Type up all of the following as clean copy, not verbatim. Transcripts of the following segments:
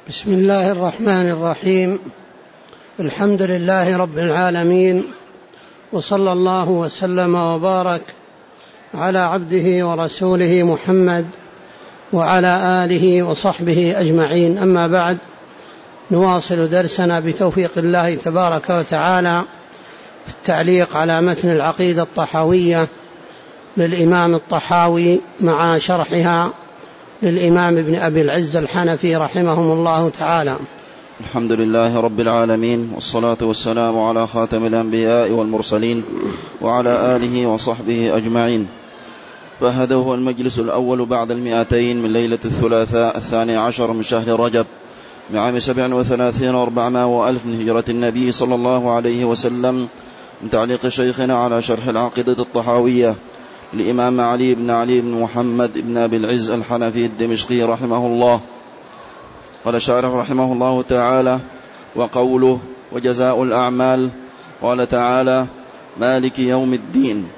بسم الله الرحمن الرحيم. الحمد لله رب العالمين، وصلى الله وسلم وبارك على عبده ورسوله محمد وعلى آله وصحبه أجمعين. أما بعد، نواصل درسنا بتوفيق الله تبارك وتعالى في التعليق على متن العقيدة الطحاوية للإمام الطحاوي مع شرحها للإمام ابن أبي العز الحنفي رحمهم الله تعالى. الحمد لله رب العالمين، والصلاة والسلام على خاتم الأنبياء والمرسلين وعلى آله وصحبه أجمعين. فهذا هو المجلس الأول بعد 200 من ليلة الثلاثاء 12 من شهر رجب من عام 37 و400 من هجرة النبي صلى الله عليه وسلم، من تعليق شيخنا على شرح العقيدة الطحاوية لإمام علي بن محمد بن أبي العز الحنفي الدمشقي رحمه الله. قال شارح رحمه الله تعالى: وقوله وجزاء الأعمال، قال تعالى: مالك يوم الدين.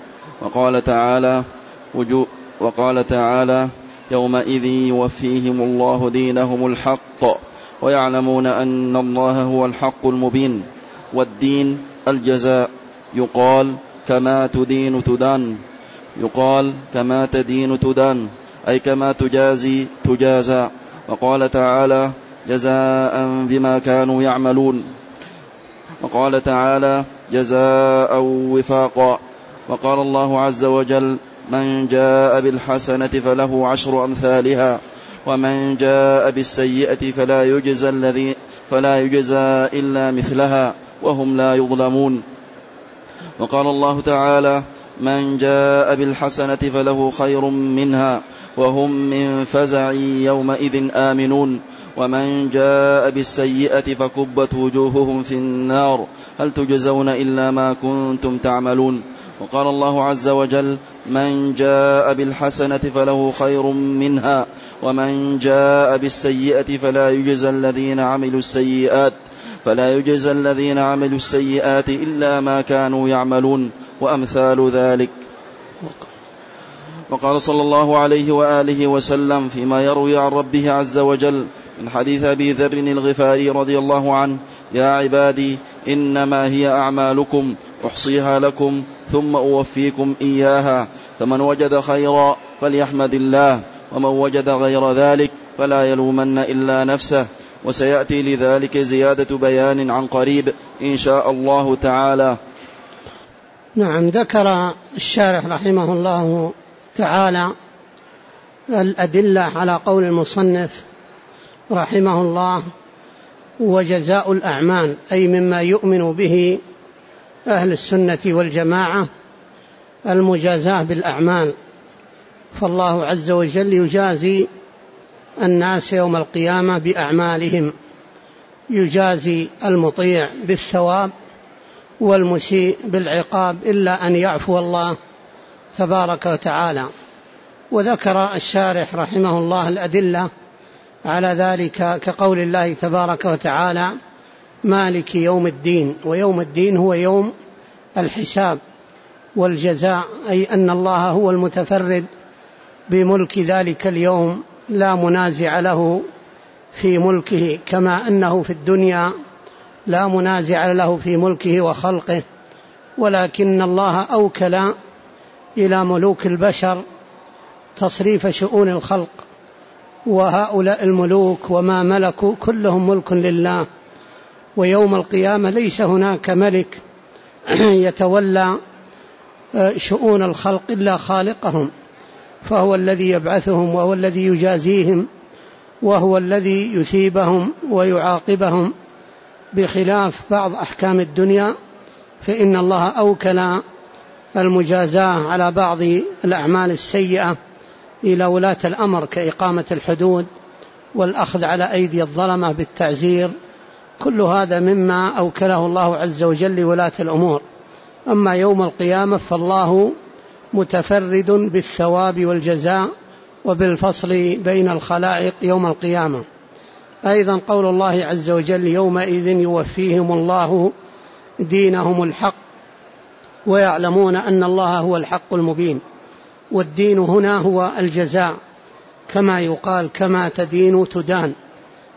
وقال تعالى: يومئذ يوفيهم الله دينهم الحق ويعلمون أن الله هو الحق المبين. والدين الجزاء، يقال كما تدين تدان، يقال كما تدين تدان، أي كما تجازي تجازى. وقال تعالى: جزاء بما كانوا يعملون. وقال تعالى: جزاء وفاقا. وقال الله عز وجل: من جاء بالحسنة فله 10 أمثالها ومن جاء بالسيئة فلا يجزى إلا مثلها وهم لا يظلمون. وقال الله تعالى: من جاء بالحسنة فله خير منها وهم من فزع يومئذ آمنون ومن جاء بالسيئة فكبت وجوههم في النار هل تجزون إلا ما كنتم تعملون. وقال الله عز وجل: من جاء بالحسنة فله خير منها ومن جاء بالسيئة فلا يجزى الذين عملوا السيئات إلا ما كانوا يعملون وأمثال ذلك. وقال صلى الله عليه وآله وسلم فيما يروي عن ربه عز وجل من حديث أبي ذر الغفاري رضي الله عنه: يا عبادي إنما هي أعمالكم أحصيها لكم ثم أوفيكم إياها، فمن وجد خيرا فليحمد الله ومن وجد غير ذلك فلا يلومن إلا نفسه. وسيأتي لذلك زيادة بيان عن قريب إن شاء الله تعالى. نعم، ذكر الشارح رحمه الله تعالى الأدلة على قول المصنف رحمه الله: وجزاء الأعمال، أي مما يؤمن به أهل السنة والجماعة المجازاة بالأعمال. فالله عز وجل يجازي الناس يوم القيامة بأعمالهم، يجازي المطيع بالثواب والمسيء بالعقاب، إلا أن يعفو الله تبارك وتعالى. وذكر الشارح رحمه الله الأدلة على ذلك كقول الله تبارك وتعالى: مالك يوم الدين. ويوم الدين هو يوم الحساب والجزاء، أي أن الله هو المتفرد بملك ذلك اليوم، لا منازع له في ملكه، كما أنه في الدنيا لا منازع له في ملكه وخلقه، ولكن الله أوكل إلى ملوك البشر تصريف شؤون الخلق، وهؤلاء الملوك وما ملكوا كلهم ملك لله. ويوم القيامة ليس هناك ملك يتولى شؤون الخلق إلا خالقهم، فهو الذي يبعثهم وهو الذي يجازيهم وهو الذي يثيبهم ويعاقبهم، بخلاف بعض أحكام الدنيا فإن الله أوكل المجازاة على بعض الأعمال السيئة إلى ولاة الأمر، كإقامة الحدود والأخذ على أيدي الظلمة بالتعزير، كل هذا مما أوكله الله عز وجل لولاة الأمور. أما يوم القيامة فالله متفرد بالثواب والجزاء وبالفصل بين الخلائق يوم القيامة. أيضا قول الله عز وجل: يومئذ يوفيهم الله دينهم الحق ويعلمون أن الله هو الحق المبين. والدين هنا هو الجزاء، كما يقال كما تدين تدان،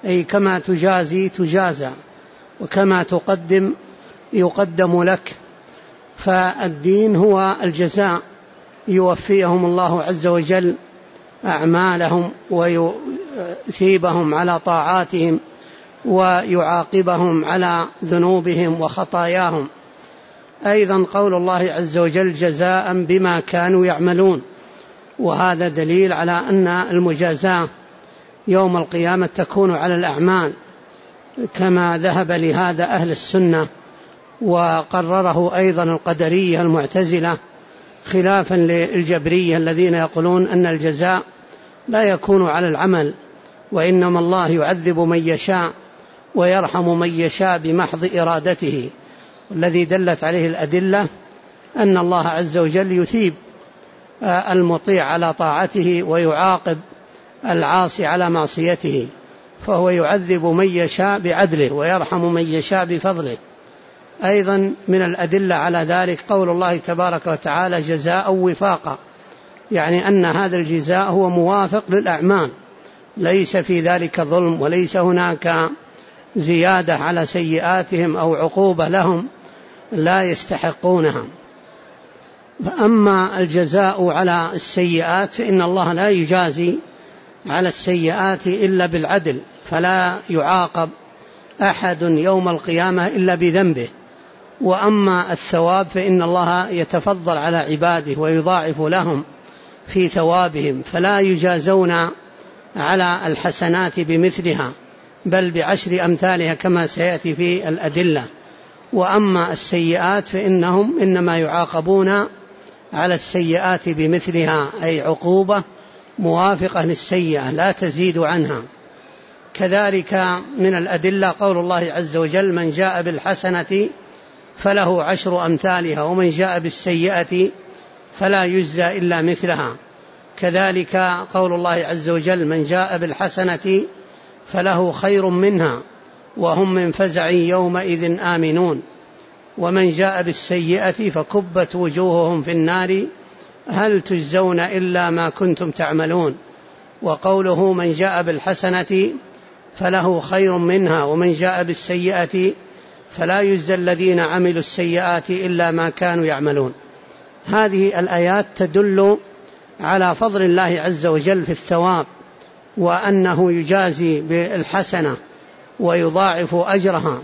أي كما تجازي تجازى، وكما تقدم يقدم لك. فالدين هو الجزاء، يوفيهم الله عز وجل أعمالهم ويثيبهم على طاعاتهم ويعاقبهم على ذنوبهم وخطاياهم. أيضا قول الله عز وجل جزاء بما كانوا يعملون، وهذا دليل على أن المجازاة يوم القيامة تكون على الأعمال، كما ذهب لهذا أهل السنة، وقرره أيضا القدرية المعتزلة، خلافا للجبرية الذين يقولون أن الجزاء لا يكون على العمل، وإنما الله يعذب من يشاء ويرحم من يشاء بمحض إرادته. الذي دلت عليه الأدلة أن الله عز وجل يثيب المطيع على طاعته ويعاقب العاصي على معصيته، فهو يعذب من يشاء بعدله ويرحم من يشاء بفضله. أيضا من الأدلة على ذلك قول الله تبارك وتعالى جزاء وفاقا، يعني أن هذا الجزاء هو موافق للأعمال، ليس في ذلك ظلم، وليس هناك زيادة على سيئاتهم أو عقوبة لهم لا يستحقونها. فأما الجزاء على السيئات فإن الله لا يجازي على السيئات إلا بالعدل، فلا يعاقب أحد يوم القيامة إلا بذنبه. وأما الثواب فإن الله يتفضل على عباده ويضاعف لهم في ثوابهم، فلا يجازون على الحسنات بمثلها بل بعشر أمثالها كما سيأتي في الأدلة. وأما السيئات فإنهم إنما يعاقبون على السيئات بمثلها، أي عقوبة موافقة للسيئة لا تزيد عنها. كذلك من الأدلة قول الله عز وجل من جاء بالحسنة فله عشر أمثالها ومن جاء بالسيئة فلا يجزى إلا مثلها. كذلك قول الله عز وجل من جاء بالحسنة فله خير منها وهم من فزع يومئذ آمنون، ومن جاء بالسيئة فكبت وجوههم في النار هل تجزون إلا ما كنتم تعملون. وقوله من جاء بالحسنة فله خير منها ومن جاء بالسيئة فلا يجزى الذين عملوا السيئات إلا ما كانوا يعملون. هذه الآيات تدل على فضل الله عز وجل في الثواب، وأنه يجازي بالحسنة ويضاعف أجرها،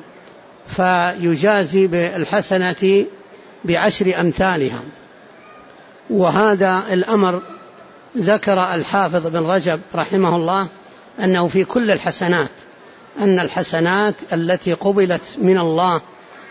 فيجازي بالحسنة بعشر أمثالها. وهذا الأمر ذكر الحافظ بن رجب رحمه الله أنه في كل الحسنات، أن الحسنات التي قبلت من الله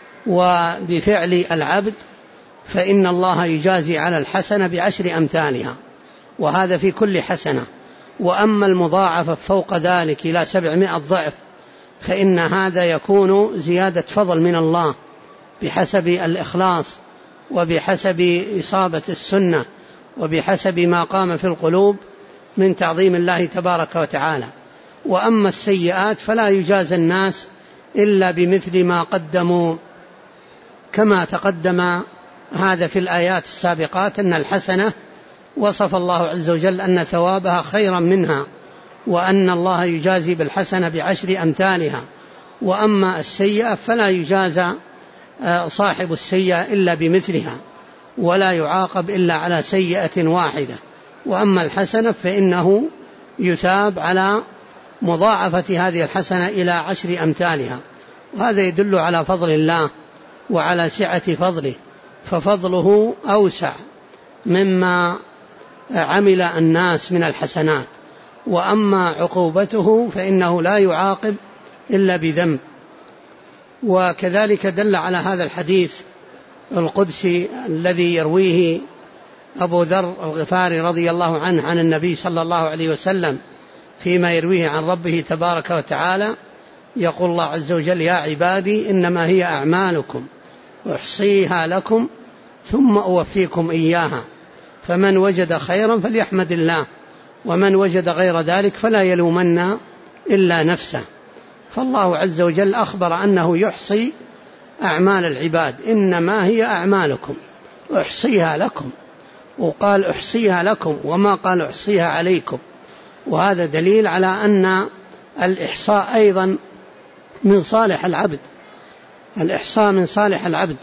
وبفعل العبد فإن الله يجازي على الحسنة بعشر أمثالها، وهذا في كل حسنة. وأما المضاعفة فوق ذلك إلى 700 ضعف فإن هذا يكون زيادة فضل من الله بحسب الإخلاص وبحسب إصابة السنة وبحسب ما قام في القلوب من تعظيم الله تبارك وتعالى. وأما السيئات فلا يجازى الناس إلا بمثل ما قدموا، كما تقدم هذا في الآيات السابقات أن الحسنة وصف الله عز وجل أن ثوابها خيرا منها، وأن الله يجازي بالحسنة بعشر أمثالها. وأما السيئة فلا يجازى صاحب السيئة إلا بمثلها، ولا يعاقب إلا على سيئة واحدة. وأما الحسنة فإنه يثاب على مضاعفة هذه الحسنة إلى عشر أمثالها. وهذا يدل على فضل الله وعلى سعة فضله، ففضله أوسع مما عمل الناس من الحسنات. وأما عقوبته فإنه لا يعاقب إلا بذنب. وكذلك دل على هذا الحديث القدسي الذي يرويه أبو ذر الغفاري رضي الله عنه عن النبي صلى الله عليه وسلم فيما يرويه عن ربه تبارك وتعالى، يقول الله عز وجل يا عبادي إنما هي أعمالكم أحصيها لكم ثم أوفيكم إياها، فمن وجد خيرا فليحمد الله ومن وجد غير ذلك فلا يلومن إلا نفسه. فالله عز وجل أخبر أنه يحصي أعمال العباد، إنما هي أعمالكم أحصيها لكم، وقال أحصيها لكم وما قال أحصيها عليكم. وهذا دليل على أن الإحصاء أيضا من صالح العبد، الإحصاء من صالح العبد،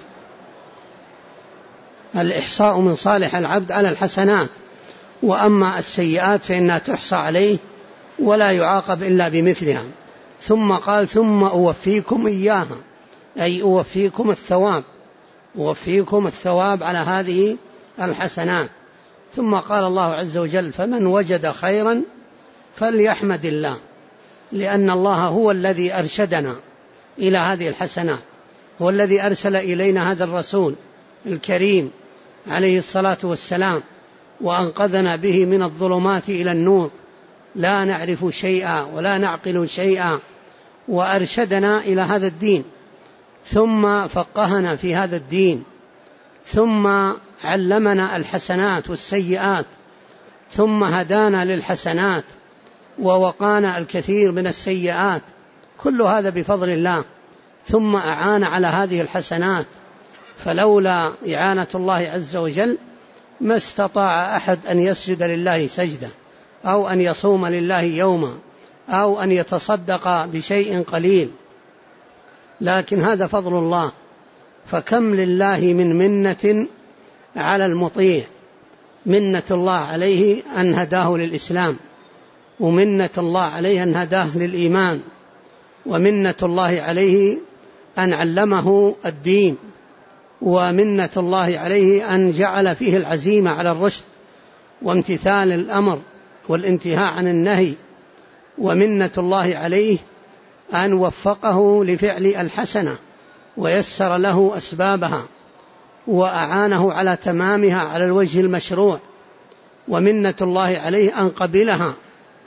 الإحصاء من صالح العبد على الحسنات، وأما السيئات فإنها تحصى عليه ولا يعاقب إلا بمثلها. ثم قال ثم أوفيكم إياها، أي أوفيكم الثواب، أوفيكم الثواب على هذه الحسنات. ثم قال الله عز وجل فمن وجد خيرا فليحمد الله، لأن الله هو الذي أرشدنا إلى هذه الحسنات، هو الذي أرسل إلينا هذا الرسول الكريم عليه الصلاة والسلام، وأنقذنا به من الظلمات إلى النور، لا نعرف شيئا ولا نعقل شيئا، وأرشدنا إلى هذا الدين، ثم فقهنا في هذا الدين، ثم علمنا الحسنات والسيئات، ثم هدانا للحسنات ووقانا الكثير من السيئات، كل هذا بفضل الله، ثم أعان على هذه الحسنات. فلولا إعانة الله عز وجل ما استطاع أحد أن يسجد لله سجدة، أو أن يصوم لله يوما، أو أن يتصدق بشيء قليل، لكن هذا فضل الله. فكم لله من منة على المطيع، منة الله عليه أن هداه للإسلام، ومنة الله عليه أن هداه للإيمان، ومنة الله عليه أن علمه الدين، ومنة الله عليه أن جعل فيه العزيمة على الرشد وامتثال الأمر والانتهاء عن النهي، ومنة الله عليه أن وفقه لفعل الحسنة ويسر له أسبابها وأعانه على تمامها على الوجه المشروع، ومنة الله عليه أن قبلها،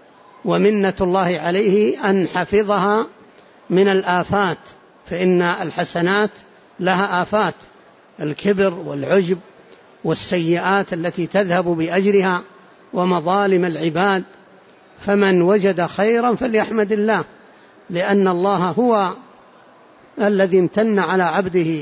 ومنة الله عليه أن حفظها من الآفات، فإن الحسنات لها آفات، الكبر والعجب والسيئات التي تذهب بأجرها ومظالم العباد. فمن وجد خيرا فليحمد الله، لأن الله هو الذي امتن على عبده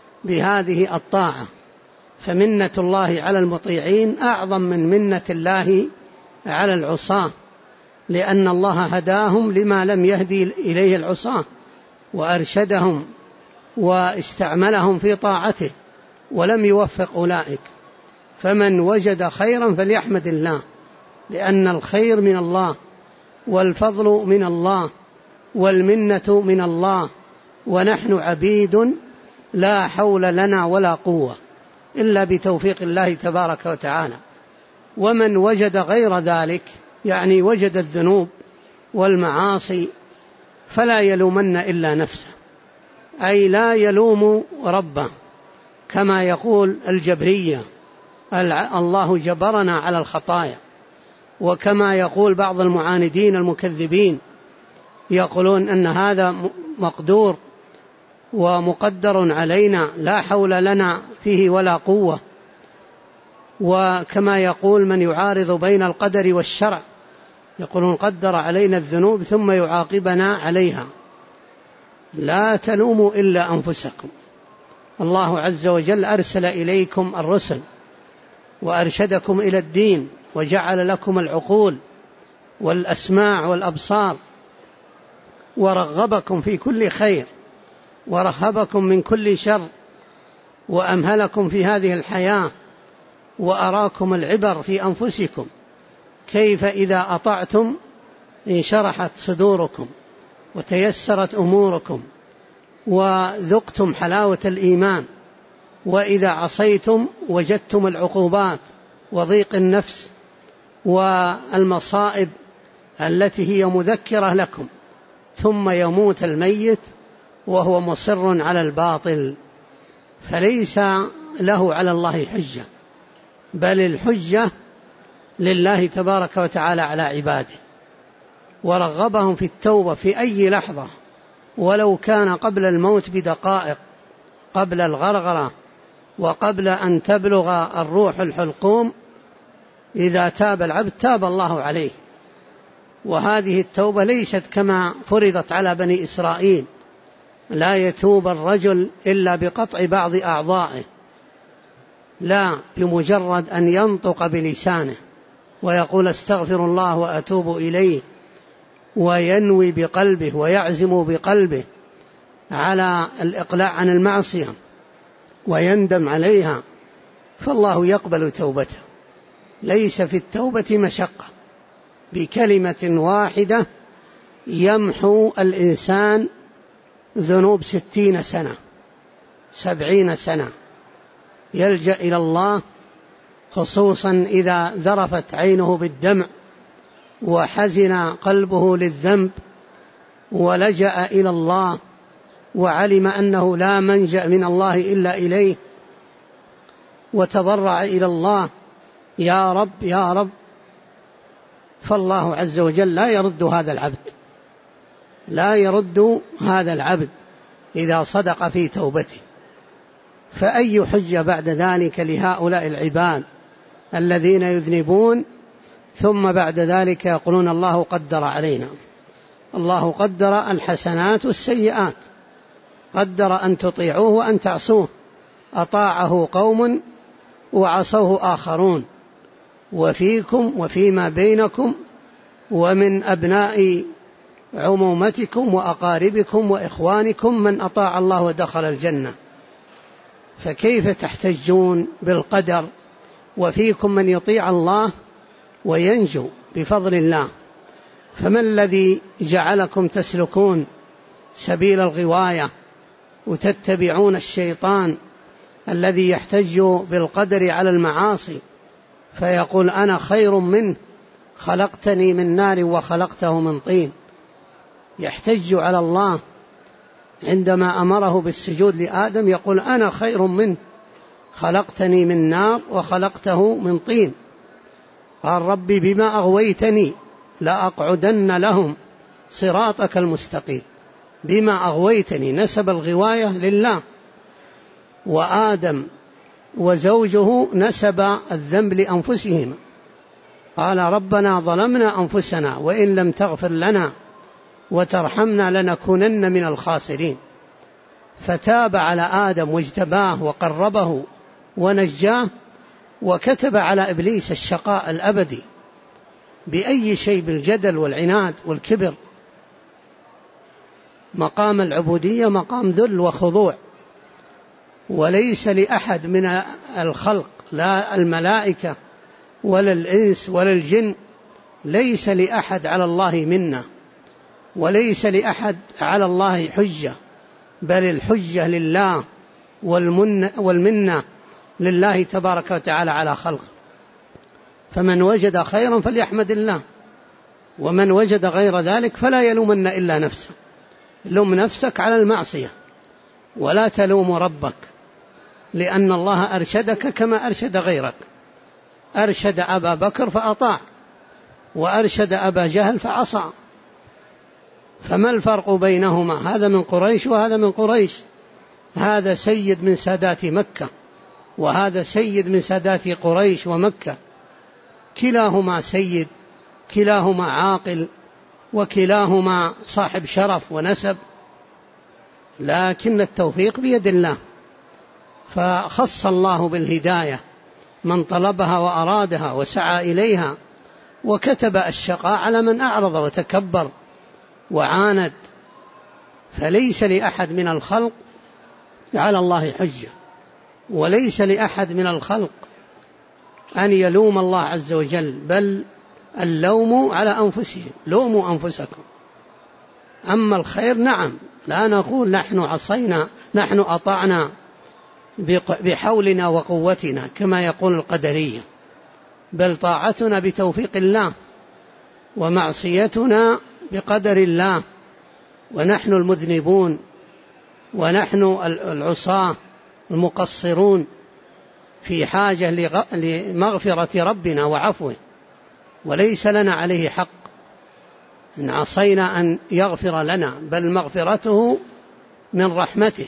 بهذه الطاعة. فمنة الله على المطيعين أعظم من منة الله على العصاة، لأن الله هداهم لما لم يهدي إليه العصاة، وأرشدهم واستعملهم في طاعته ولم يوفق أولئك. فمن وجد خيرا فليحمد الله، لأن الخير من الله، والفضل من الله، والمنة من الله، ونحن عبيد لا حول لنا ولا قوة إلا بتوفيق الله تبارك وتعالى. ومن وجد غير ذلك، يعني وجد الذنوب والمعاصي، فلا يلومن إلا نفسه، أي لا يلوم ربه، كما يقول الجبرية الله جبرنا على الخطايا، وكما يقول بعض المعاندين المكذبين يقولون أن هذا مقدور ومقدر علينا لا حول لنا فيه ولا قوة، وكما يقول من يعارض بين القدر والشرع يقولون قدر علينا الذنوب ثم يعاقبنا عليها. لا تلوموا إلا أنفسكم، الله عز وجل أرسل إليكم الرسل وأرشدكم إلى الدين، وجعل لكم العقول والأسماع والأبصار، ورغبكم في كل خير، ورهبكم من كل شر، وأمهلكم في هذه الحياة، وأراكم العبر في أنفسكم، كيف إذا أطعتم انشرحت صدوركم وتيسرت أموركم وذقتم حلاوة الإيمان، وإذا عصيتم وجدتم العقوبات وضيق النفس والمصائب التي هي مذكرة لكم. ثم يموت الميت وهو مصر على الباطل، فليس له على الله حجة، بل الحجة لله تبارك وتعالى على عباده. ورغبهم في التوبة في أي لحظة، ولو كان قبل الموت بدقائق، قبل الغرغرة وقبل أن تبلغ الروح الحلقوم، إذا تاب العبد تاب الله عليه. وهذه التوبة ليست كما فرضت على بني إسرائيل، لا يتوب الرجل إلا بقطع بعض أعضائه، لا، بمجرد أن ينطق بلسانه ويقول استغفر الله وأتوب إليه، وينوي بقلبه ويعزم بقلبه على الإقلاع عن المعصية ويندم عليها، فالله يقبل توبته. ليس في التوبة مشقة، بكلمة واحدة يمحو الإنسان ذنوب 60 سنة 70 سنة. يلجأ إلى الله خصوصا إذا ذرفت عينه بالدمع وحزن قلبه للذنب ولجأ إلى الله وعلم أنه لا منجأ من الله إلا إليه، وتضرع إلى الله يا رب يا رب، فالله عز وجل لا يرد هذا العبد، لا يرد هذا العبد إذا صدق في توبته. فأي حجة بعد ذلك لهؤلاء العباد الذين يذنبون ثم بعد ذلك يقولون الله قدر علينا؟ الله قدر الحسنات والسيئات، قدر أن تطيعوه وأن تعصوه، أطاعه قوم وعصوه آخرون، وفيكم وفيما بينكم ومن أبناء عمومتكم وأقاربكم وإخوانكم من أطاع الله ودخل الجنة، فكيف تحتجون بالقدر وفيكم من يطيع الله وينجو بفضل الله؟ فما الذي جعلكم تسلكون سبيل الغواية وتتبعون الشيطان الذي يحتج بالقدر على المعاصي فيقول أنا خير منه خلقتني من نار وخلقته من طين؟ يحتج على الله عندما أمره بالسجود لآدم يقول أنا خير منه خلقتني من نار وخلقته من طين. قال ربي بما أغويتني لأقعدن لهم صراطك المستقيم. بما أغويتني، نسب الغواية لله، وآدم وزوجه نسب الذنب لأنفسهما. قال ربنا ظلمنا أنفسنا وإن لم تغفر لنا وترحمنا لنكونن من الخاسرين. فتاب على آدم واجتباه وقربه ونجاه، وكتب على إبليس الشقاء الأبدي. بأي شيء؟ بالجدل والعناد والكبر. مقام العبودية مقام ذل وخضوع، وليس لأحد من الخلق، لا الملائكة ولا الإنس ولا الجن، ليس لأحد على الله منة، وليس لأحد على الله حجة، بل الحجة لله والمنة لله تبارك وتعالى على خلقه. فمن وجد خيرا فليحمد الله، ومن وجد غير ذلك فلا يلومن إلا نفسه. لوم نفسك على المعصية ولا تلوم ربك، لأن الله أرشدك كما أرشد غيرك. أرشد أبا بكر فأطاع، وأرشد أبا جهل فعصى. فما الفرق بينهما؟ هذا من قريش وهذا من قريش، هذا سيد من سادات مكة وهذا سيد من سادات قريش ومكة، كلاهما سيد، كلاهما عاقل، وكلاهما صاحب شرف ونسب، لكن التوفيق بيد الله. فخص الله بالهداية من طلبها وأرادها وسعى إليها، وكتب الشقاء على من أعرض وتكبر وعاند. فليس لأحد من الخلق على الله حجة، وليس لأحد من الخلق أن يلوم الله عز وجل، بل اللوم على أنفسهم. لوموا أنفسكم. أما الخير نعم، لا نقول نحن عصينا، نحن أطعنا بحولنا وقوتنا كما يقول القدرية، بل طاعتنا بتوفيق الله ومعصيتنا بقدر الله. ونحن المذنبون ونحن العصاة المقصرون في حاجة لمغفرة ربنا وعفوه، وليس لنا عليه حق إن عصينا أن يغفر لنا، بل مغفرته من رحمته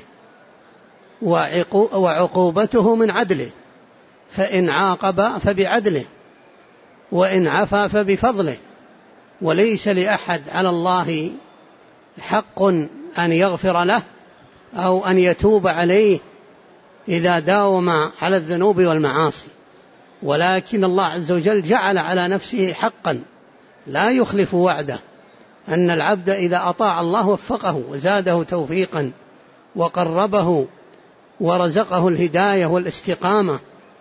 وعقوبته من عدله، فإن عاقب فبعدله وإن عفا فبفضله. وليس لأحد على الله حق أن يغفر له أو أن يتوب عليه إذا داوم على الذنوب والمعاصي، ولكن الله عز وجل جعل على نفسه حقا لا يخلف وعده، أن العبد إذا أطاع الله وفقه وزاده توفيقا وقربه ورزقه الهداية والاستقامة.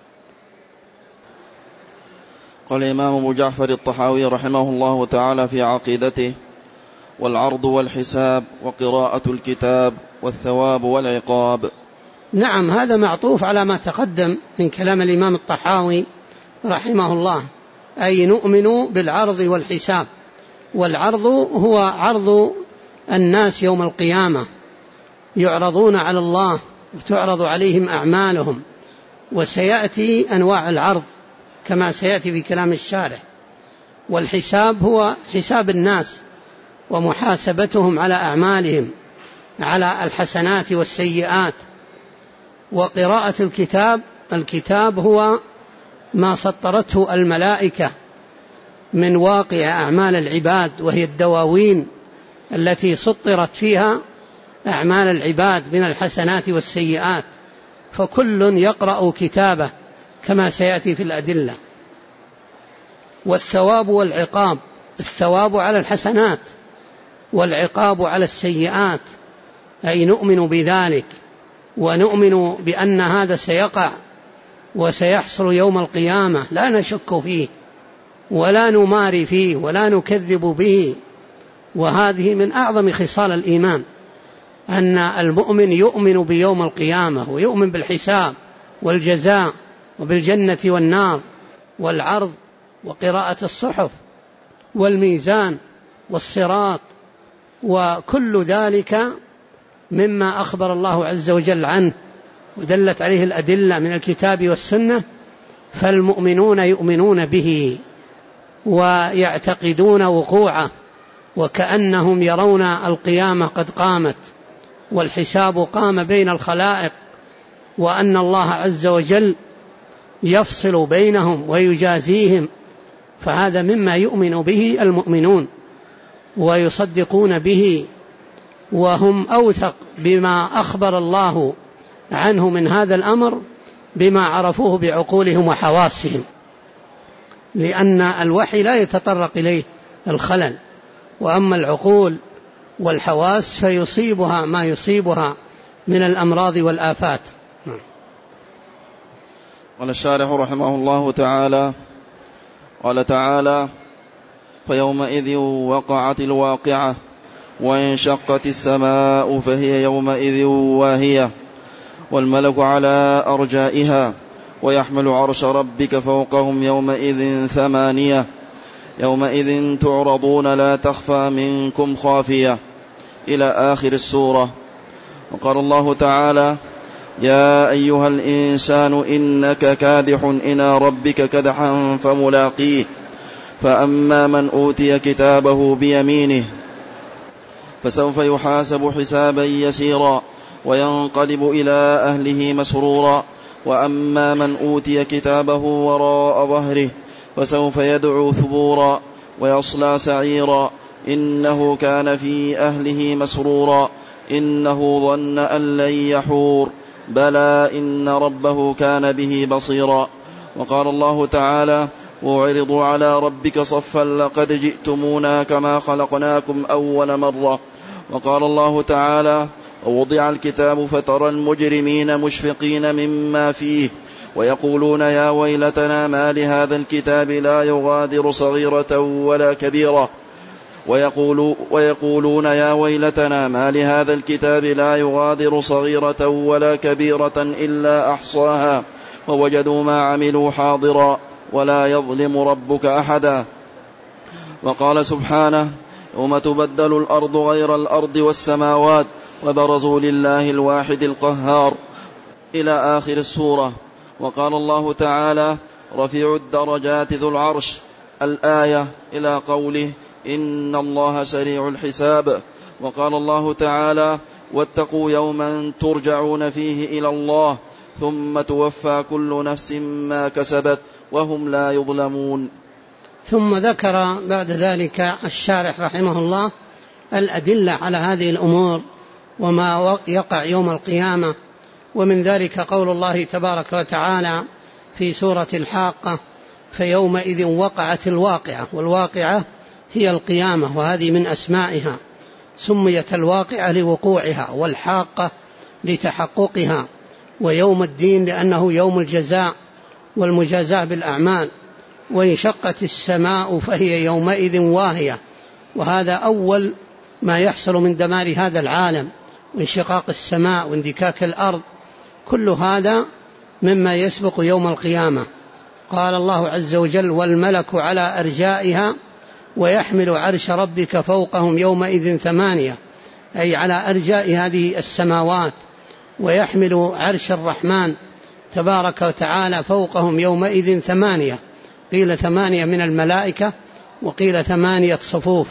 قال الإمام أبو جعفر الطحاوي رحمه الله تعالى في عقيدته: والعرض والحساب وقراءة الكتاب والثواب والعقاب. نعم، هذا معطوف على ما تقدم من كلام الإمام الطحاوي رحمه الله، أي نؤمن بالعرض والحساب. والعرض هو عرض الناس يوم القيامة، يعرضون على الله وتعرض عليهم أعمالهم، وسيأتي أنواع العرض كما سيأتي في كلام الشارح. والحساب هو حساب الناس ومحاسبتهم على أعمالهم، على الحسنات والسيئات. وقراءة الكتاب هو ما سطرته الملائكة من واقع أعمال العباد، وهي الدواوين التي سطرت فيها أعمال العباد من الحسنات والسيئات، فكل يقرأ كتابه كما سيأتي في الأدلة. والثواب والعقاب، الثواب على الحسنات والعقاب على السيئات، أي نؤمن بذلك ونؤمن بأن هذا سيقع وسيحصل يوم القيامة، لا نشك فيه ولا نماري فيه ولا نكذب به. وهذه من أعظم خصال الإيمان، أن المؤمن يؤمن بيوم القيامة ويؤمن بالحساب والجزاء وبالجنة والنار والعرض وقراءة الصحف والميزان والصراط، وكل ذلك مما أخبر الله عز وجل عنه ودلت عليه الأدلة من الكتاب والسنة. فالمؤمنون يؤمنون به ويعتقدون وقوعه، وكأنهم يرون القيامة قد قامت والحساب قام بين الخلائق، وأن الله عز وجل يفصل بينهم ويجازيهم. فهذا مما يؤمن به المؤمنون ويصدقون به، وهم أوثق بما أخبر الله عنه من هذا الأمر بما عرفوه بعقولهم وحواسهم، لأن الوحي لا يتطرق إليه الخلل، وأما العقول والحواس فيصيبها ما يصيبها من الأمراض والآفات. قال الشارح رحمه الله تعالى: قال تعالى: فيومئذ وقعت الواقعة وانشقت السماء فهي يومئذ واهية والملك على أرجائها ويحمل عرش ربك فوقهم يومئذ 8 يومئذ تعرضون لا تخفى منكم خافية إلى آخر السورة. وقال الله تعالى: يا أيها الإنسان إنك كادح إلى ربك كدحا فملاقيه فأما من أوتي كتابه بيمينه فسوف يحاسب حسابا يسيرا وينقلب إلى أهله مسرورا وأما من أوتي كتابه وراء ظهره فسوف يدعو ثبورا ويصلى سعيرا إنه كان في أهله مسرورا إنه ظن أن لن يحور بلى إن ربه كان به بصيرا. وقال الله تعالى: وعرضوا على ربك صفا لقد جئتمونا كما خلقناكم أول مرة. وقال الله تعالى: ووضع الكتاب فترى المجرمين مشفقين مما فيه ويقولون يا ويلتنا ما لهذا الكتاب لا يغادر صغيرة ولا كبيرة ويقولون يا ويلتنا ما لهذا الكتاب لا يغادر صغيرة ولا كبيرة إلا أحصاها ووجدوا ما عملوا حاضرا ولا يظلم ربك أحدا. وقال سبحانه: يوم تبدل الأرض غير الأرض والسماوات وبرزوا لله الواحد القهار إلى آخر السورة. وقال الله تعالى: رفيع الدرجات ذو العرش الآية إلى قوله: إن الله سريع الحساب. وقال الله تعالى: واتقوا يوما ترجعون فيه إلى الله ثم توفى كل نفس ما كسبت وهم لا يظلمون. ثم ذكر بعد ذلك الشارح رحمه الله الأدلة على هذه الأمور وما يقع يوم القيامة، ومن ذلك قول الله تبارك وتعالى في سورة الحاقة: فيومئذ وقعت الواقعة. والواقعة هي القيامة، وهذه من أسمائها، سميت الواقعة لوقوعها، والحاقة لتحققها، ويوم الدين لأنه يوم الجزاء والمجازاة بالأعمال. وانشقت السماء فهي يومئذ واهية، وهذا أول ما يحصل من دمار هذا العالم، وانشقاق السماء واندكاك الأرض، كل هذا مما يسبق يوم القيامة. قال الله عز وجل: والملك على أرجائها ويحمل عرش ربك فوقهم يومئذ ثمانية، أي على أرجاء هذه السماوات، ويحمل عرش الرحمن تبارك وتعالى فوقهم يومئذ ثمانية، قيل 8 من الملائكة وقيل 8 صفوف.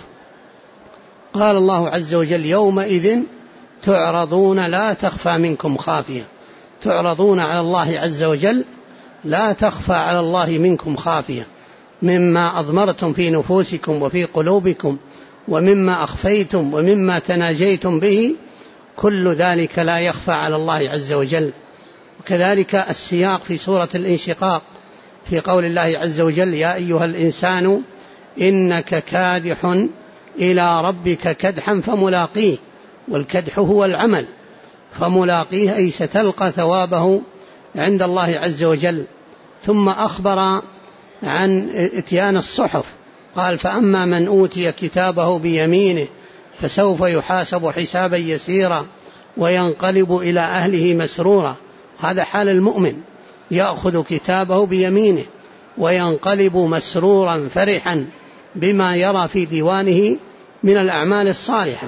قال الله عز وجل: يومئذ تعرضون لا تخفى منكم خافية، تعرضون على الله عز وجل لا تخفى على الله منكم خافية، مما أضمرتم في نفوسكم وفي قلوبكم ومما أخفيتم ومما تناجيتم به، كل ذلك لا يخفى على الله عز وجل. وكذلك السياق في سورة الانشقاق في قول الله عز وجل: يا أيها الإنسان إنك كادح إلى ربك كدحا فملاقيه، والكدح هو العمل، فملاقيه أي ستلقى ثوابه عند الله عز وجل. ثم أخبر عن إتيان الصحف، قال: فأما من أوتي كتابه بيمينه فسوف يحاسب حسابا يسيرا وينقلب إلى أهله مسرورا. هذا حال المؤمن، يأخذ كتابه بيمينه وينقلب مسرورا فرحا بما يرى في ديوانه من الأعمال الصالحة.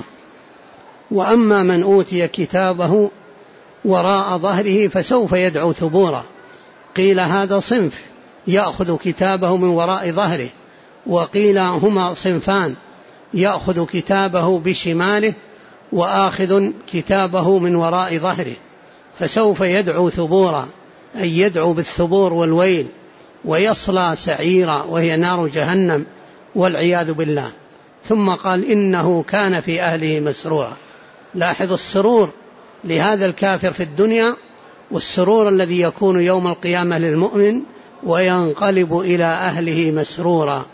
وأما من أوتي كتابه وراء ظهره فسوف يدعو ثبورا، قيل هذا صنف يأخذ كتابه من وراء ظهره، وقيل هما صنفان، يأخذ كتابه بشماله وآخذ كتابه من وراء ظهره. فسوف يدعو ثبورا أي يدعو بالثبور والويل، ويصلى سعيرا وهي نار جهنم والعياذ بالله. ثم قال: إنه كان في أهله مسرورا. لاحظ السرور لهذا الكافر في الدنيا، والسرور الذي يكون يوم القيامة للمؤمن: وينقلب إلى أهله مسرورا.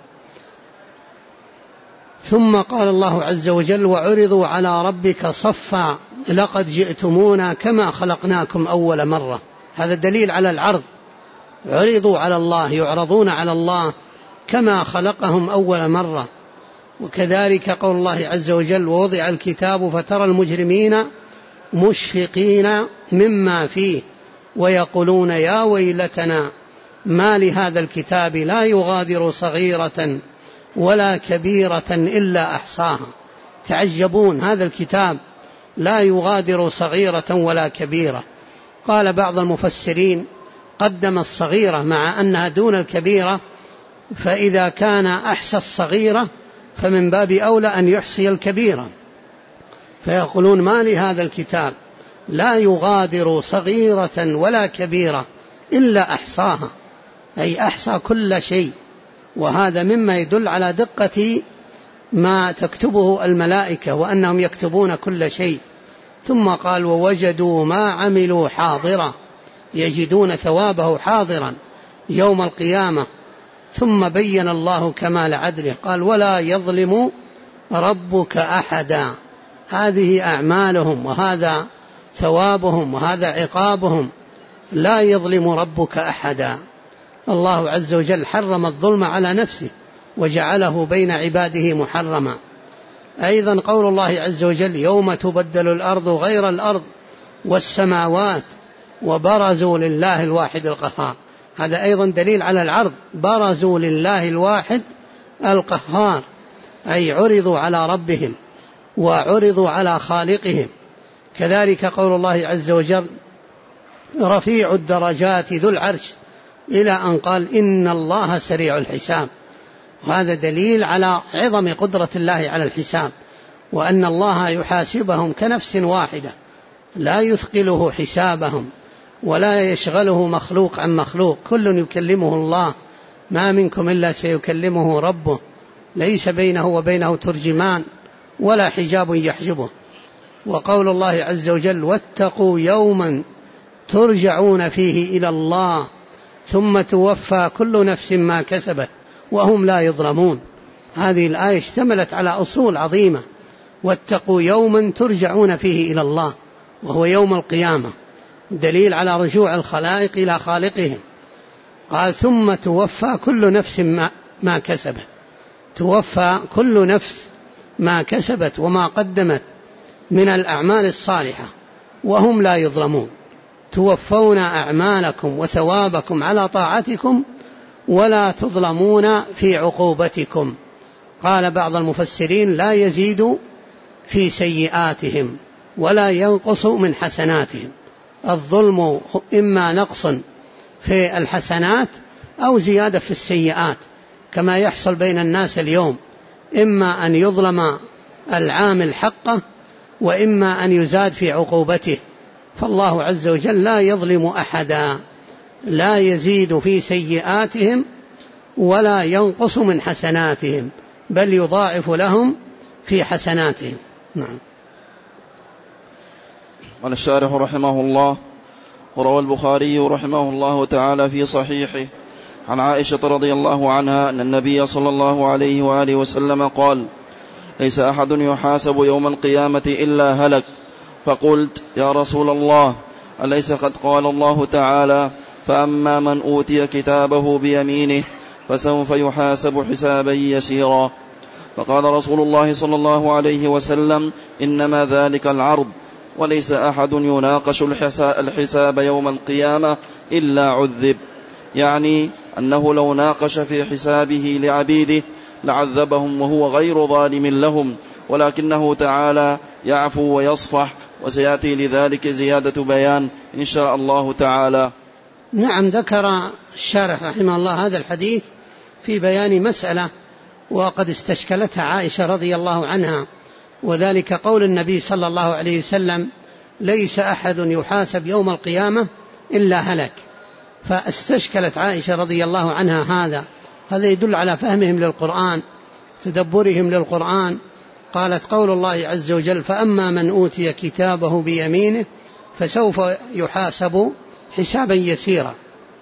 ثم قال الله عز وجل: وعرضوا على ربك صفا لقد جئتمونا كما خلقناكم أول مرة. هذا دليل على العرض، عرضوا على الله، يعرضون على الله كما خلقهم أول مرة. وكذلك قول الله عز وجل: ووضع الكتاب فترى المجرمين مشفقين مما فيه ويقولون يا ويلتنا ما لهذا الكتاب لا يغادر صغيرة ولا كبيرة إلا أحصاها. تعجبون، هذا الكتاب لا يغادر صغيرة ولا كبيرة. قال بعض المفسرين: قدم الصغيرة مع أنها دون الكبيرة، فإذا كان أحصى الصغيرة فمن باب أولى أن يحصي الكبيرة. فيقولون ما لهذا الكتاب لا يغادر صغيرة ولا كبيرة إلا أحصاها، أي أحصى كل شيء. وهذا مما يدل على دقة ما تكتبه الملائكة، وأنهم يكتبون كل شيء. ثم قال: ووجدوا ما عملوا حاضرا، يجدون ثوابه حاضرا يوم القيامة. ثم بين الله كمال عدله، قال: ولا يظلم ربك أحدا. هذه أعمالهم وهذا ثوابهم وهذا عقابهم، لا يظلم ربك أحدا. الله عز وجل حرم الظلم على نفسه وجعله بين عباده محرما. أيضا قول الله عز وجل: يوم تبدل الأرض غير الأرض والسماوات وبرزوا لله الواحد القهار. هذا أيضا دليل على العرض، برزوا لله الواحد القهار، أي عرضوا على ربهم وعرضوا على خالقهم. كذلك قول الله عز وجل: رفيع الدرجات ذو العرش، إلى أن قال: إن الله سريع الحساب. وهذا دليل على عظم قدرة الله على الحساب، وأن الله يحاسبهم كنفس واحدة، لا يثقله حسابهم ولا يشغله مخلوق عن مخلوق، كل يكلمه الله، ما منكم إلا سيكلمه ربه، ليس بينه وبينه ترجمان ولا حجاب يحجبه. وقول الله عز وجل: واتقوا يوما ترجعون فيه إلى الله ثم توفى كل نفس ما كسبت وهم لا يظلمون. هذه الآية اشتملت على أصول عظيمة: واتقوا يوما ترجعون فيه إلى الله، وهو يوم القيامة، دليل على رجوع الخلائق إلى خالقهم. قال: ثم توفى كل نفس ما كسبت. توفى كل نفس ما كسبت وما قدمت من الأعمال الصالحة وهم لا يظلمون. توفون أعمالكم وثوابكم على طاعتكم ولا تظلمون في عقوبتكم. قال بعض المفسرين: لا يزيد في سيئاتهم ولا ينقص من حسناتهم. الظلم إما نقص في الحسنات أو زيادة في السيئات، كما يحصل بين الناس اليوم، إما أن يظلم العامل حقه وإما أن يزاد في عقوبته. فالله عز وجل لا يظلم أحدا، لا يزيد في سيئاتهم ولا ينقص من حسناتهم، بل يضاعف لهم في حسناتهم. نعم. قال الشارح رحمه الله: وروى البخاري رحمه الله تعالى في صحيحه عن عائشة رضي الله عنها أن النبي صلى الله عليه وآله وسلم قال: ليس أحد يحاسب يوم القيامة إلا هلك. فقلت: يا رسول الله، أليس قد قال الله تعالى: فأما من أوتي كتابه بيمينه فسوف يحاسب حسابا يسيرا؟ فقال رسول الله صلى الله عليه وسلم: إنما ذلك العرض، وليس أحد يناقش الحساب يوم القيامة إلا عذب. يعني أنه لو ناقش في حسابه لعبيده لعذبهم وهو غير ظالم لهم، ولكنه تعالى يعفو ويصفح، وسيأتي لذلك زيادة بيان إن شاء الله تعالى. نعم. ذكر الشارح رحمه الله هذا الحديث في بيان مسألة وقد استشكلتها عائشة رضي الله عنها، وذلك قول النبي صلى الله عليه وسلم: ليس أحد يحاسب يوم القيامة إلا هلك. فاستشكلت عائشة رضي الله عنها هذا يدل على فهمهم للقرآن، تدبرهم للقرآن. قالت: قول الله عز وجل: فأما من أوتي كتابه بيمينه فسوف يحاسب حسابا يسيرا.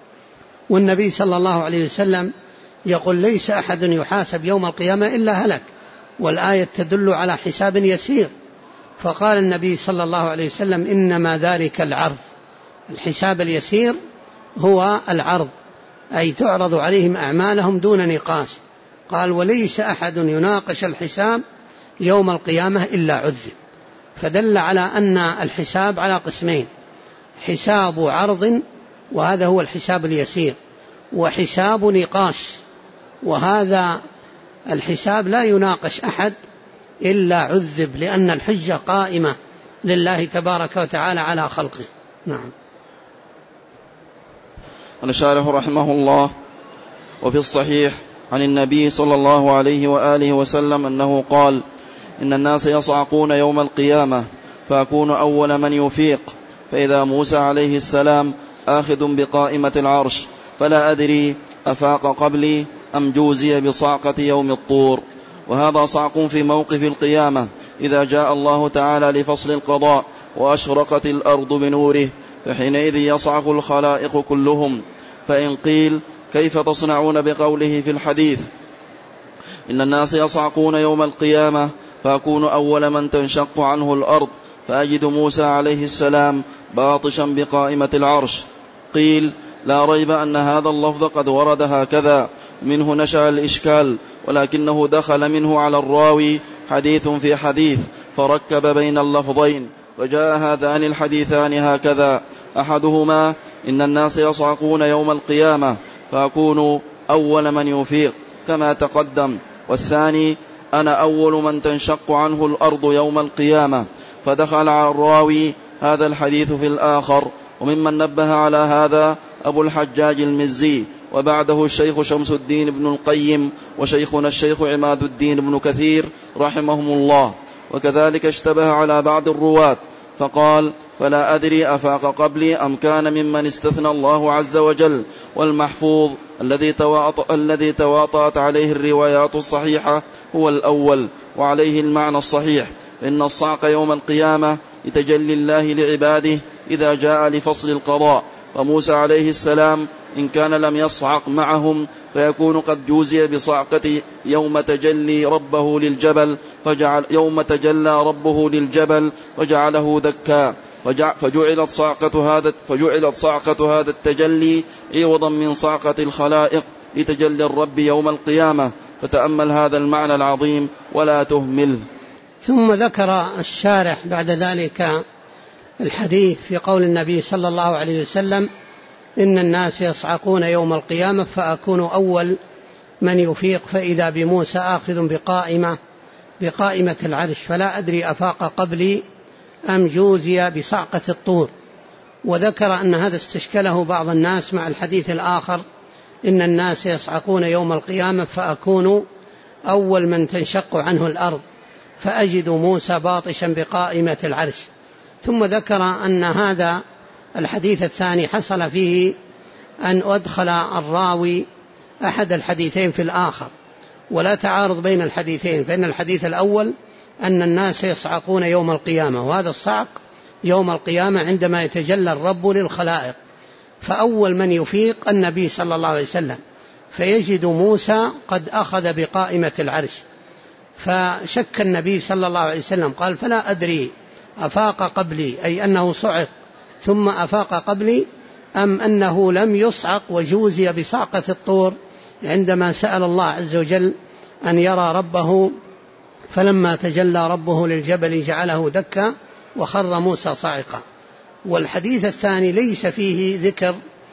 والنبي صلى الله عليه وسلم يقول: ليس أحد يحاسب يوم القيامة إلا هلك، والآية تدل على حساب يسير. فقال النبي صلى الله عليه وسلم: إنما ذلك العرض. الحساب اليسير هو العرض، أي تعرض عليهم أعمالهم دون نقاش. قال: وليس أحد يناقش الحساب يوم القيامة إلا عذب. فدل على أن الحساب على قسمين: حساب عرض، وهذا هو الحساب اليسير، وحساب نقاش، وهذا الحساب لا يناقش أحد إلا عذب، لأن الحجة قائمة لله تبارك وتعالى على خلقه. نعم. قال الشارح رحمه الله: وفي الصحيح عن النبي صلى الله عليه وآله وسلم أنه قال: إن الناس يصعقون يوم القيامة فأكون أول من يفيق، فإذا موسى عليه السلام آخذ بقائمة العرش، فلا أدري أفاق قبلي أم جوزي بصعقة يوم الطور. وهذا صعق في موقف القيامة إذا جاء الله تعالى لفصل القضاء وأشرقت الأرض بنوره، فحينئذ يصعق الخلائق كلهم. فإن قيل: كيف تصنعون بقوله في الحديث: إن الناس يصعقون يوم القيامة فأكون أول من تنشق عنه الأرض، فأجد موسى عليه السلام باطشا بقائمة العرش؟ قيل: لا ريب أن هذا اللفظ قد ورد هكذا، منه نشأ الإشكال، ولكنه دخل منه على الراوي حديث في حديث فركب بين اللفظين، وجاء هذان الحديثان هكذا: أحدهما: إن الناس يصعقون يوم القيامة فأكون أول من يفيق كما تقدم، والثاني: أنا أول من تنشق عنه الأرض يوم القيامة. فدخل على الراوي هذا الحديث في الآخر. وممن نبه على هذا أبو الحجاج المزي، وبعده الشيخ شمس الدين بن القيم، وشيخنا الشيخ عماد الدين بن كثير رحمهم الله. وكذلك اشتبه على بعض الرواة فقال: فلا أدري أفاق قبلي أم كان ممن استثنى الله عز وجل. والمحفوظ الذي تواطأت عليه الروايات الصحيحة هو الأول، وعليه المعنى الصحيح، إن الصعق يوم القيامة لتجلي الله لعباده إذا جاء لفصل القضاء. وموسى عليه السلام إن كان لم يصعق معهم فيكون قد جوزي بصعقة يوم تجلى ربه للجبل فجعله دكا، فجعلت صعقة هذا التجلي عوضا من صعقة الخلائق لتجلي الرب يوم القيامة. فتأمل هذا المعنى العظيم ولا تهمل. ثم ذكر الشارح بعد ذلك الحديث في قول النبي صلى الله عليه وسلم: إن الناس يصعقون يوم القيامة فأكون أول من يفيق، فإذا بموسى آخذ بقائمة العرش، فلا أدري أفاق قبلي أم جوزي بصعقة الطور. وذكر أن هذا استشكله بعض الناس مع الحديث الآخر: إن الناس يصعقون يوم القيامة فأكون أول من تنشق عنه الأرض، فأجد موسى باطشا بقائمة العرش. ثم ذكر أن هذا الحديث الثاني حصل فيه أن أدخل الراوي أحد الحديثين في الآخر، ولا تعارض بين الحديثين، فإن الحديث الأول أن الناس يصعقون يوم القيامة، وهذا الصعق يوم القيامة عندما يتجلى الرب للخلائق، فأول من يفيق النبي صلى الله عليه وسلم، فيجد موسى قد أخذ بقائمة العرش، فشك النبي صلى الله عليه وسلم قال: فلا أدري أفاق قبلي، أي أنه صعق ثم أفاق قبلي، أم أنه لم يصعق وجوزي بصعقة الطور عندما سأل الله عز وجل أن يرى ربه، فلما تجلى ربه للجبل جعله دكا وخر موسى صاعقا. والحديث الثاني ليس فيه ذكر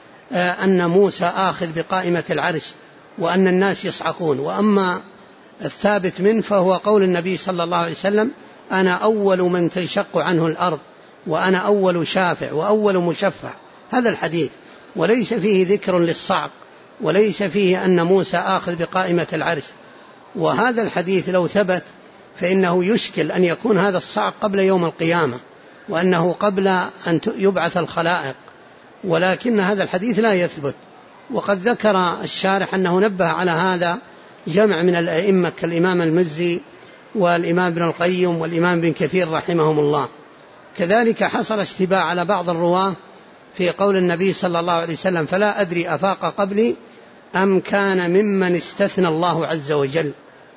أن موسى آخذ بقائمة العرش وأن الناس يصعقون. وأما الثابت منه فهو قول النبي صلى الله عليه وسلم: أنا أول من تنشق عنه الأرض، وأنا أول شافع وأول مشفع. هذا الحديث، وليس فيه ذكر للصعق، وليس فيه أن موسى آخذ بقائمة العرش. وهذا الحديث لو ثبت فإنه يشكل أن يكون هذا الصعق قبل يوم القيامة، وأنه قبل أن يبعث الخلائق، ولكن هذا الحديث لا يثبت. وقد ذكر الشارح أنه نبه على هذا جمع من الأئمة كالإمام المزي والإمام ابن القيم والإمام ابن كثير رحمهم الله. كذلك حصل اشتباه على بعض الرواه في قول النبي صلى الله عليه وسلم: فلا أدري أفاق قبلي أم كان ممن استثنى الله عز وجل.